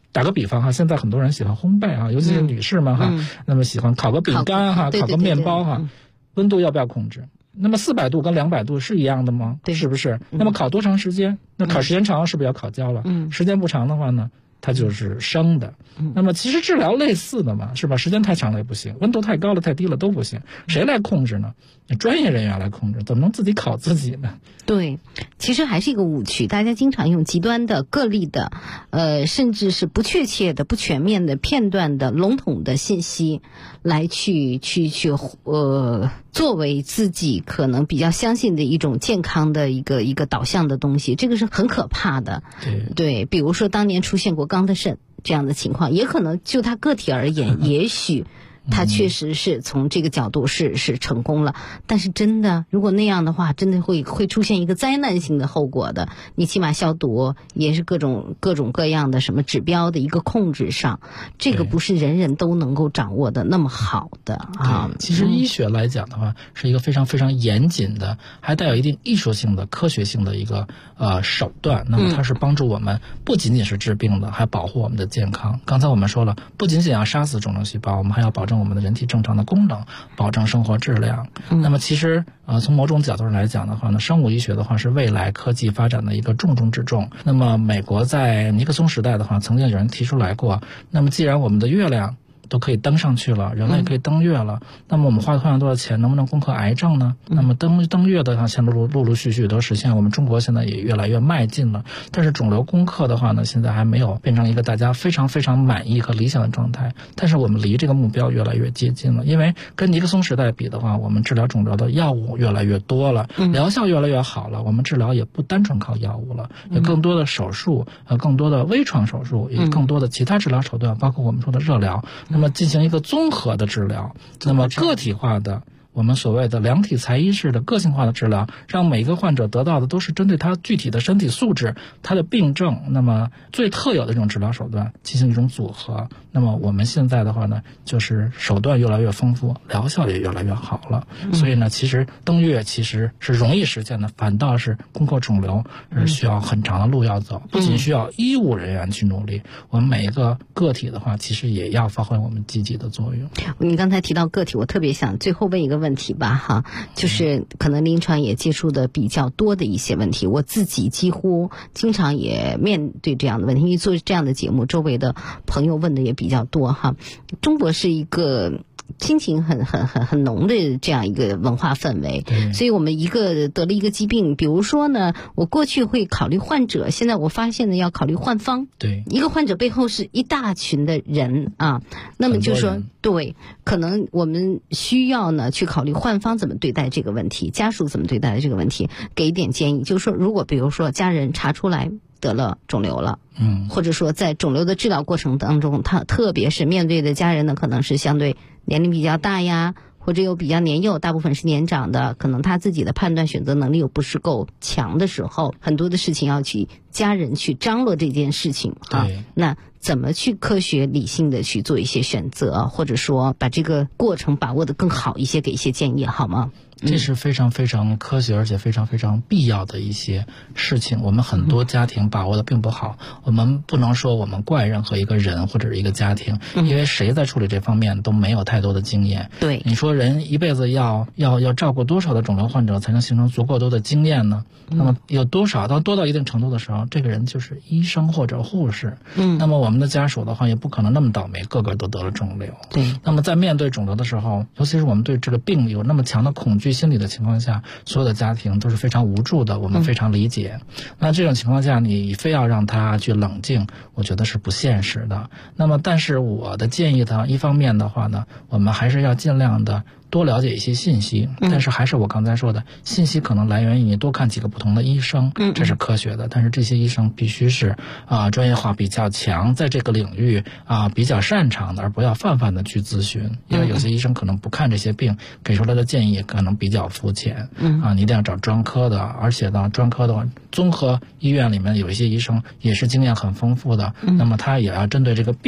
打个比方哈，现在很多人喜欢烘焙啊，尤其是女士们哈，那么喜欢烤个饼干哈，烤个面包哈，温度要不要控制？那么400度跟200度是一样的吗？对，是不是？那么烤多长时间？那烤时间长是不是要烤焦了？时间不长的话呢，它就是生的。那么其实治疗类似的嘛，是吧？时间太长了也不行，温度太高了太低了都不行。谁来控制呢？专业人员来控制，怎么能自己烤自己呢？ 对，其实还是一个误区，大家经常用极端的、个例的，甚至是不确切的、不全面的、片段的、笼统的信息，来去作为自己可能比较相信的一种健康的一个导向的东西，这个是很可怕的。对，比如说当年出现过肛的肾这样的情况，也可能就他个体而言，也许他确实是从这个角度是成功了，但是真的如果那样的话，真的会出现一个灾难性的后果的。你起码消毒也是各种各样的什么指标的一个控制上，这个不是人人都能够掌握的那么好的啊。 其实医学来讲的话，是一个非常非常严谨的，还带有一定艺术性的、科学性的一个手段。那么它是帮助我们不仅仅是治病的，还保护我们的健康。刚才我们说了，不仅仅要杀死肿瘤细胞，我们还要保证我们的人体正常的功能，保证生活质量。那么其实从某种角度上来讲的话呢，生物医学的话是未来科技发展的一个重中之重。那么美国在尼克松时代的话，曾经有人提出来过，那么既然我们的月亮都可以登上去了，人类可以登月了，那么我们花多少钱能不能攻克癌症呢？那么登月的话，现在陆续都实现，我们中国现在也越来越迈进了。但是肿瘤攻克的话呢，现在还没有变成一个大家非常非常满意和理想的状态。但是我们离这个目标越来越接近了，因为跟尼克松时代比的话，我们治疗肿瘤的药物越来越多了，疗效越来越好了，我们治疗也不单纯靠药物了，有更多的手术，更多的微创手术，也更多的其他治疗手段，包括我们说的热疗。那么进行一个综合的治疗，那么个体化的，我们所谓的量体裁衣式的个性化的治疗，让每个患者得到的都是针对他具体的身体素质、他的病症，那么最特有的这种治疗手段进行一种组合。那么我们现在的话呢，就是手段越来越丰富，疗效也越来越好了。所以呢，其实登月其实是容易实现的，反倒是攻克肿瘤是需要很长的路要走，不仅需要医务人员去努力，我们每一个个体的话，其实也要发挥我们积极的作用。 你刚才提到个体，我特别想最后问一个问题吧哈，就是可能临床也接触的比较多的一些问题，我自己几乎经常也面对这样的问题，因为做这样的节目，周围的朋友问的也比较多哈。中国是一个亲情很浓的这样一个文化氛围，所以我们得了一个疾病，比如说呢，我过去会考虑患者，现在我发现呢要考虑患方。对，一个患者背后是一大群的人啊，那么就说对，可能我们需要呢去考虑患方怎么对待这个问题，家属怎么对待这个问题，给一点建议，就是说如果比如说家人查出来得了肿瘤了，或者说在肿瘤的治疗过程当中，他特别是面对的家人呢，可能是相对年龄比较大呀，或者又比较年幼，大部分是年长的，可能他自己的判断选择能力又不是够强的时候，很多的事情要去家人去张罗这件事情啊。那怎么去科学理性的去做一些选择，或者说把这个过程把握得更好一些，给一些建议好吗？ 这是非常非常科学而且非常非常必要的一些事情，我们很多家庭把握的并不好。我们不能说我们怪任何一个人或者是一个家庭，因为谁在处理这方面都没有太多的经验。对，你说人一辈子要照顾多少的肿瘤患者才能形成足够多的经验呢？那么有多少多到一定程度的时候，这个人就是医生或者护士。那么我们的家属的话也不可能那么倒霉，个个都得了肿瘤。对，那么在面对肿瘤的时候，尤其是我们对这个病有那么强的恐惧心理的情况下，所有的家庭都是非常无助的，我们非常理解。那这种情况下，你非要让他去冷静，我觉得是不现实的。那么但是我的建议呢，一方面的话呢，我们还是要尽量的多了解一些信息，但是还是我刚才说的，信息可能来源于你多看几个不同的医生，这是科学的。但是这些医生必须是专业化比较强，在这个领域比较擅长的，而不要泛泛的去咨询，因为有些医生可能不看这些病，给出来的建议也可能比较肤浅。你一定要找专科的，而且呢，专科的话，综合医院里面有一些医生也是经验很丰富的，那么他也要针对这个病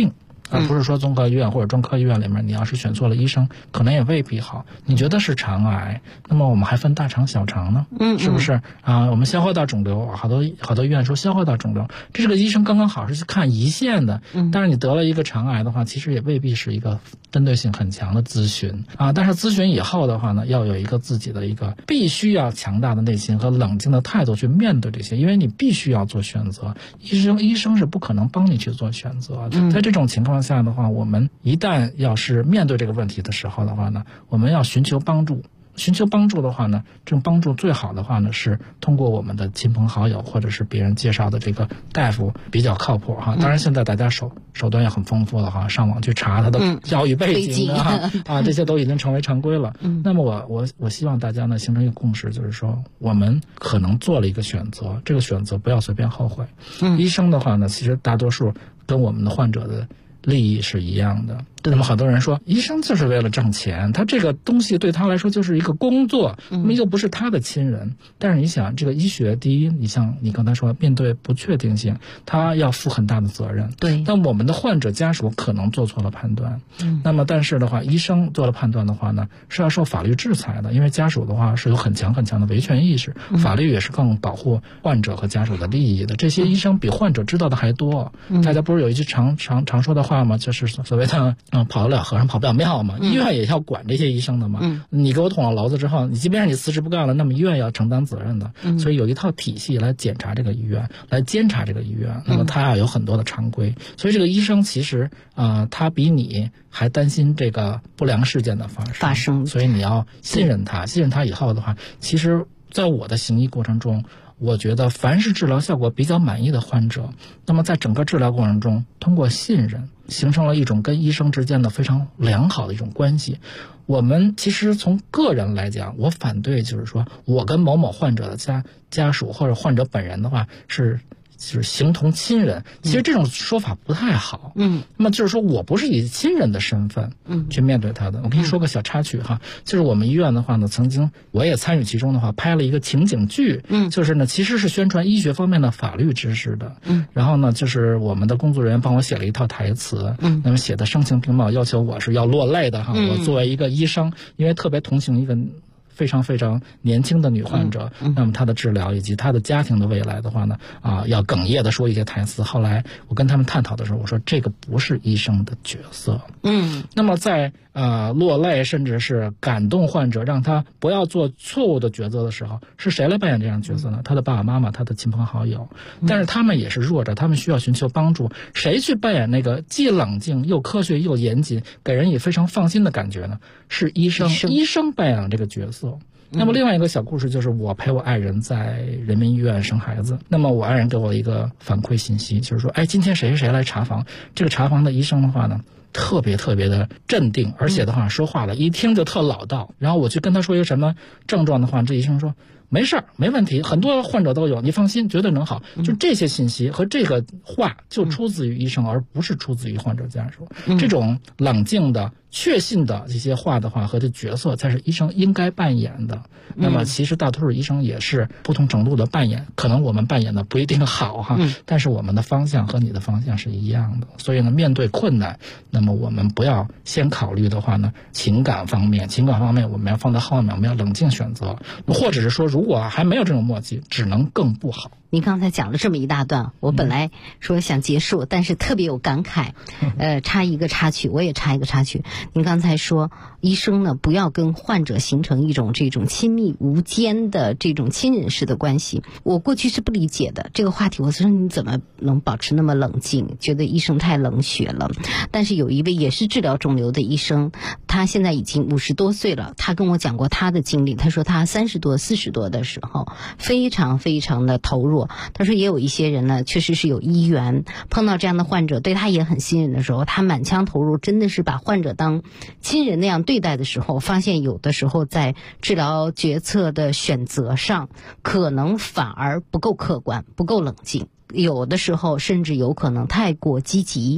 而不是说综合医院或者专科医院里面，你要是选错了医生，可能也未必好。你觉得是肠癌，那么我们还分大肠小肠呢，是不是啊？我们消化道肿瘤，好多医院说消化道肿瘤，这个医生刚刚好是去看胰腺的，但是你得了一个肠癌的话，其实也未必是一个针对性很强的咨询啊。但是咨询以后的话呢，要有一个自己的一个必须要强大的内心和冷静的态度去面对这些，因为你必须要做选择，医生是不可能帮你去做选择的。在这种情况下的话，我们一旦要是面对这个问题的时候的话呢，我们要寻求帮助。寻求帮助的话呢，这种帮助最好的话呢，是通过我们的亲朋好友或者是别人介绍的这个大夫比较靠谱哈。当然现在大家手段也很丰富了哈，上网去查他的教育背景啊，这些都已经成为常规了。那么我希望大家呢形成一个共识，就是说我们可能做了一个选择，这个选择不要随便后悔。医生的话呢，其实大多数跟我们的患者的利益是一样的。那么很多人说医生就是为了挣钱，他这个东西对他来说就是一个工作，那么又不是他的亲人。但是你想，这个医学第一，你像你刚才说面对不确定性，他要负很大的责任。对，但我们的患者家属可能做错了判断，那么但是的话，医生做了判断的话呢，是要受法律制裁的，因为家属的话是有很强的维权意识，法律也是更保护患者和家属的利益的。这些医生比患者知道的还多。大家不是有一句常说的话吗？就是所谓的跑得了和尚跑不了庙嘛，医院也要管这些医生的嘛。你给我捅了娄子之后，你即便是你辞职不干了，那么医院要承担责任的。所以有一套体系来检查这个医院，来监察这个医院，那么他要有很多的常规。所以这个医生其实他比你还担心这个不良事件的发生，所以你要信任他。信任他以后的话，其实在我的行医过程中，我觉得凡是治疗效果比较满意的患者，那么在整个治疗过程中，通过信任形成了一种跟医生之间的非常良好的一种关系。我们其实从个人来讲，我反对就是说我跟某某患者的家属或者患者本人的话就是形同亲人，其实这种说法不太好。那么就是说我不是以亲人的身份去面对他的。我跟你说个小插曲哈，就是我们医院的话呢，曾经我也参与其中的话，拍了一个情景剧，就是呢其实是宣传医学方面的法律知识的。然后呢，就是我们的工作人员帮我写了一套台词，那么写的声情并茂，要求我是要落泪的哈。我作为一个医生，因为特别同情一个非常非常年轻的女患者，那么她的治疗以及她的家庭的未来的话呢，要哽咽的说一些台词。后来我跟他们探讨的时候，我说这个不是医生的角色。那么在落泪甚至是感动患者，让他不要做错误的抉择的时候，是谁来扮演这样的角色呢？他的爸爸妈妈，他的亲朋好友。但是他们也是弱者，他们需要寻求帮助。谁去扮演那个既冷静又科学又严谨，给人以非常放心的感觉呢？是医生。医生扮演了这个角色。那么另外一个小故事就是我陪我爱人在人民医院生孩子，那么我爱人给我一个反馈信息，就是说今天谁来查房。这个查房的医生的话呢，特别的镇定，而且的话说话的一听就特老道。然后我去跟他说一个什么症状的话，这医生说没事儿，没问题，很多患者都有，你放心，绝对能好。就这些信息和这个话就出自于医生，而不是出自于患者家属。这种冷静的确信的这些话的话和这角色才是医生应该扮演的。那么其实大多数医生也是不同程度的扮演，可能我们扮演的不一定好哈，但是我们的方向和你的方向是一样的。所以呢，面对困难，那么我们不要先考虑的话呢，情感方面我们要放在后面，我们要冷静选择，或者是说如果还没有这种默契，只能更不好。 您刚才讲了这么一大段，我本来说想结束，但是特别有感慨。插一个插曲，我也插一个插曲。您刚才说，医生呢不要跟患者形成一种这种亲密无间的这种亲人式的关系。我过去是不理解的这个话题，我说你怎么能保持那么冷静？觉得医生太冷血了。但是有一位也是治疗肿瘤的医生，他现在已经50多岁了，他跟我讲过他的经历。他说他30多、40多的时候，非常非常的投入。他说也有一些人呢，确实是有医缘，碰到这样的患者对他也很信任的时候，他满腔投入，真的是把患者当亲人那样对待的时候，发现有的时候在治疗决策的选择上可能反而不够客观，不够冷静，有的时候甚至有可能太过积极，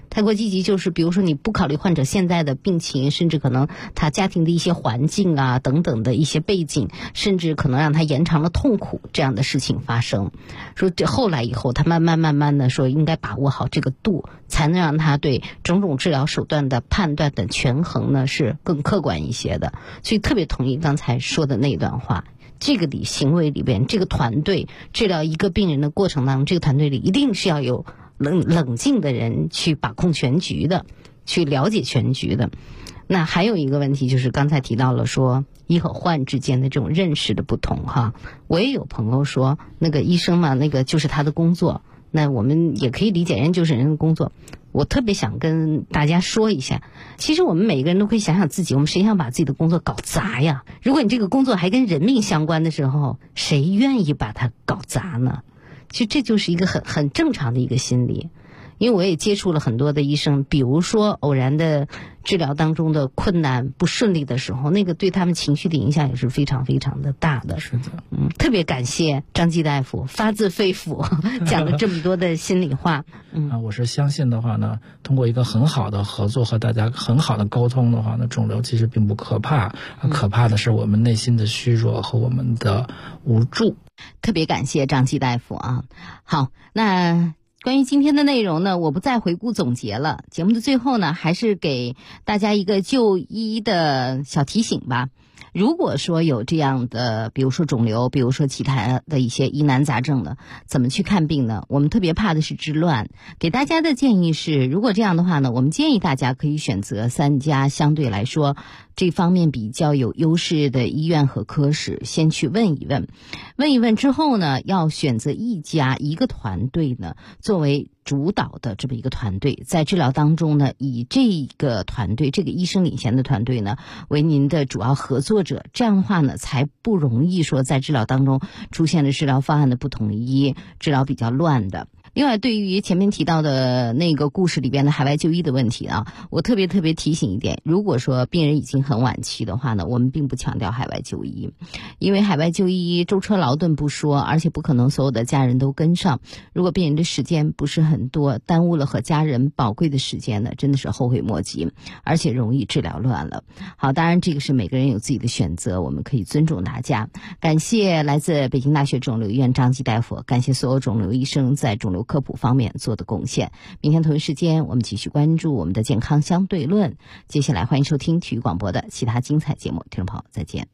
太过积极就是比如说你不考虑患者现在的病情，甚至可能他家庭的一些环境啊等等的一些背景，甚至可能让他延长了痛苦，这样的事情发生。说这后来以后他慢慢的说应该把握好这个度，才能让他对种种治疗手段的判断的权衡呢是更客观一些的。所以特别同意刚才说的那段话，这个行为里边，这个团队治疗一个病人的过程当中，这个团队里一定是要有冷静的人去把控全局的，去了解全局的。那还有一个问题就是刚才提到了说医和患之间的这种认识的不同哈。我也有朋友说那个医生嘛，那个就是他的工作，那我们也可以理解人就是人的工作。我特别想跟大家说一下，其实我们每个人都可以想想自己，我们谁想把自己的工作搞砸呀？如果你这个工作还跟人命相关的时候，谁愿意把它搞砸呢？其实这就是一个很正常的一个心理。因为我也接触了很多的医生，比如说偶然的治疗当中的困难不顺利的时候，那个对他们情绪的影响也是非常非常的大的。 是的， 特别感谢张继大夫发自肺腑讲了这么多的心里话。 我是相信的话呢，通过一个很好的合作和大家很好的沟通的话呢，肿瘤其实并不可怕，可怕的是我们内心的虚弱和我们的无助。 特别感谢张继大夫啊。好，那关于今天的内容呢，我不再回顾总结了。节目的最后呢，还是给大家一个就医的小提醒吧。如果说有这样的，比如说肿瘤，比如说其他的一些疑难杂症的，怎么去看病呢？我们特别怕的是治乱。给大家的建议是，如果这样的话呢，我们建议大家可以选择3家相对来说这方面比较有优势的医院和科室，先去问一问。问一问之后呢，要选择一个团队呢作为主导的这么一个团队，在治疗当中呢，以这个团队，这个医生领衔的团队呢为您的主要合作者，这样的话呢才不容易说在治疗当中出现了治疗方案的不统一，治疗比较乱的。另外，对于前面提到的那个故事里边的海外就医的问题啊，我特别提醒一点，如果说病人已经很晚期的话呢，我们并不强调海外就医，因为海外就医舟车劳顿不说，而且不可能所有的家人都跟上。如果病人的时间不是很多，耽误了和家人宝贵的时间呢，真的是后悔莫及，而且容易治疗乱了。好，当然这个是每个人有自己的选择，我们可以尊重大家。感谢来自北京大学肿瘤医院张继大夫，感谢所有肿瘤医生在肿瘤科普方面做的贡献。明天同一时间我们继续关注我们的健康相对论。接下来欢迎收听体育广播的其他精彩节目，听众朋友再见。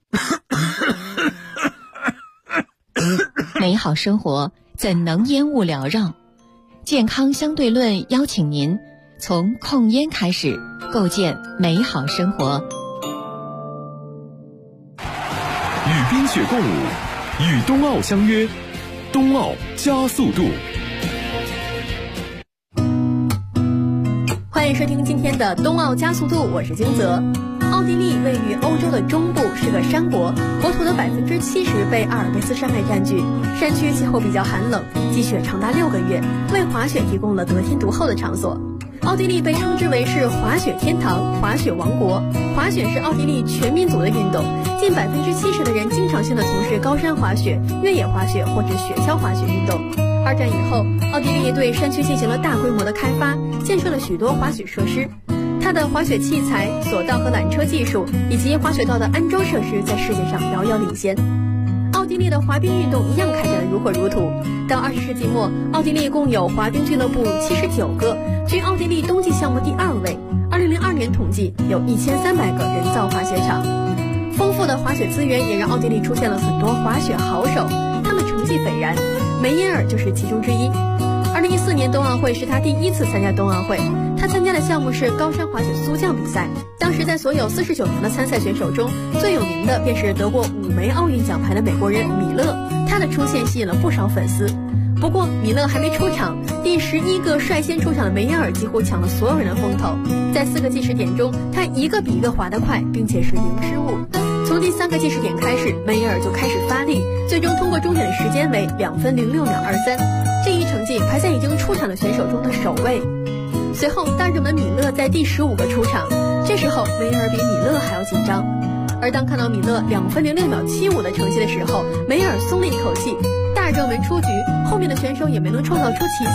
美好生活怎能烟雾缭绕？健康相对论邀请您从控烟开始，构建美好生活。 与冰雪共舞，与冬奥相约，冬奥加速度。 欢迎收听今天的冬奥加速度，我是金泽。奥地利位于欧洲的中部，是个山国，国土的70%被阿尔卑斯山脉占据，山区气候比较寒冷，积雪长达6个月，为滑雪提供了得天独厚的场所。奥地利被称之为是滑雪天堂、滑雪王国。滑雪是奥地利全民族的运动，近70%的人经常性的从事高山滑雪、越野滑雪或者雪橇滑雪运动。2战以后，奥地利对山区进行了大规模的开发，建设了许多滑雪设施。它的滑雪器材、索道和缆车技术以及滑雪道的安装设施在世界上遥遥领先。奥地利的滑冰运动一样开展得如火如荼。到20世纪末，奥地利共有滑冰俱乐部79个，居奥地利冬季项目第2位。2002年统计有1300个人造滑雪场。丰富的滑雪资源也让奥地利出现了很多滑雪好手，他们成绩斐然，梅耶尔就是其中之一。2014年冬奥会是他第1次参加冬奥会，他参加的项目是高山滑雪速降比赛。当时在所有49名的参赛选手中，最有名的便是得过5枚奥运奖牌的美国人米勒，他的出现吸引了不少粉丝。不过米勒还没出场，第11个率先出场的梅耶尔几乎抢了所有人的风头。在4个计时点中，他一个比一个滑得快，并且是零失误。从第3个计时点开始，梅耶尔就开始发力，最终通过终点的时间为2分06秒23，这一成绩排在已经出场的选手中的首位。随后大热门米勒在第15个出场，这时候梅耶尔比米勒还要紧张。而当看到米勒2分06秒75的成绩的时候，梅耶尔松了一口气。大热门出局，后面的选手也没能创造出奇迹，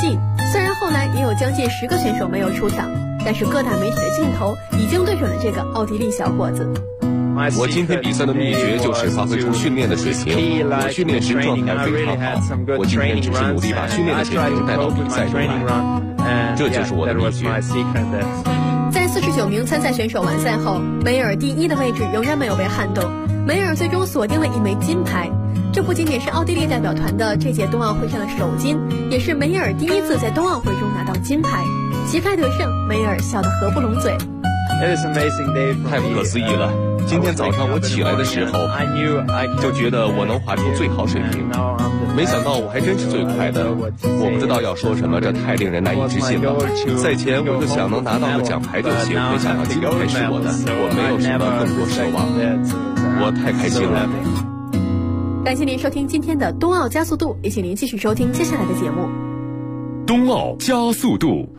虽然后来也有将近10个选手没有出场，但是各大媒体的镜头已经对准了这个奥地利小伙子。 我今天比赛的秘诀就是发挥出训练的水平，我训练时状态非常好，我今天只是努力把训练的水平带到比赛中来，这就是我的秘诀。 在49名参赛选手完赛后，梅尔第1的位置仍然没有被撼动，梅尔最终锁定了1枚金牌。这不仅仅是奥地利代表团的这届冬奥会上的首金，也是梅尔第1次在冬奥会中拿到金牌。旗开得胜，梅尔笑得合不拢嘴。 太不可思议了！今天早上我起来的时候，就觉得我能滑出最好水平，没想到我还真是最快的。我不知道要说什么，这太令人难以置信了。赛前我就想能拿到个奖牌就行，没想到金牌是我的，我没有什么更多奢望，我太开心了。 感谢您收听今天的冬奥加速度，也请您继续收听接下来的节目。 冬奥加速度。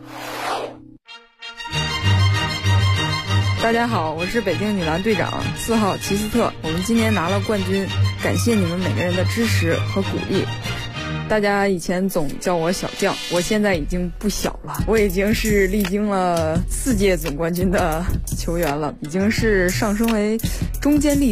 大家好，我是北京女篮队长4号齐斯特，我们今年拿了冠军，感谢你们每个人的支持和鼓励。大家以前总叫我小将，我现在已经不小了，我已经是历经了4届总冠军的球员了，已经是上升为中坚力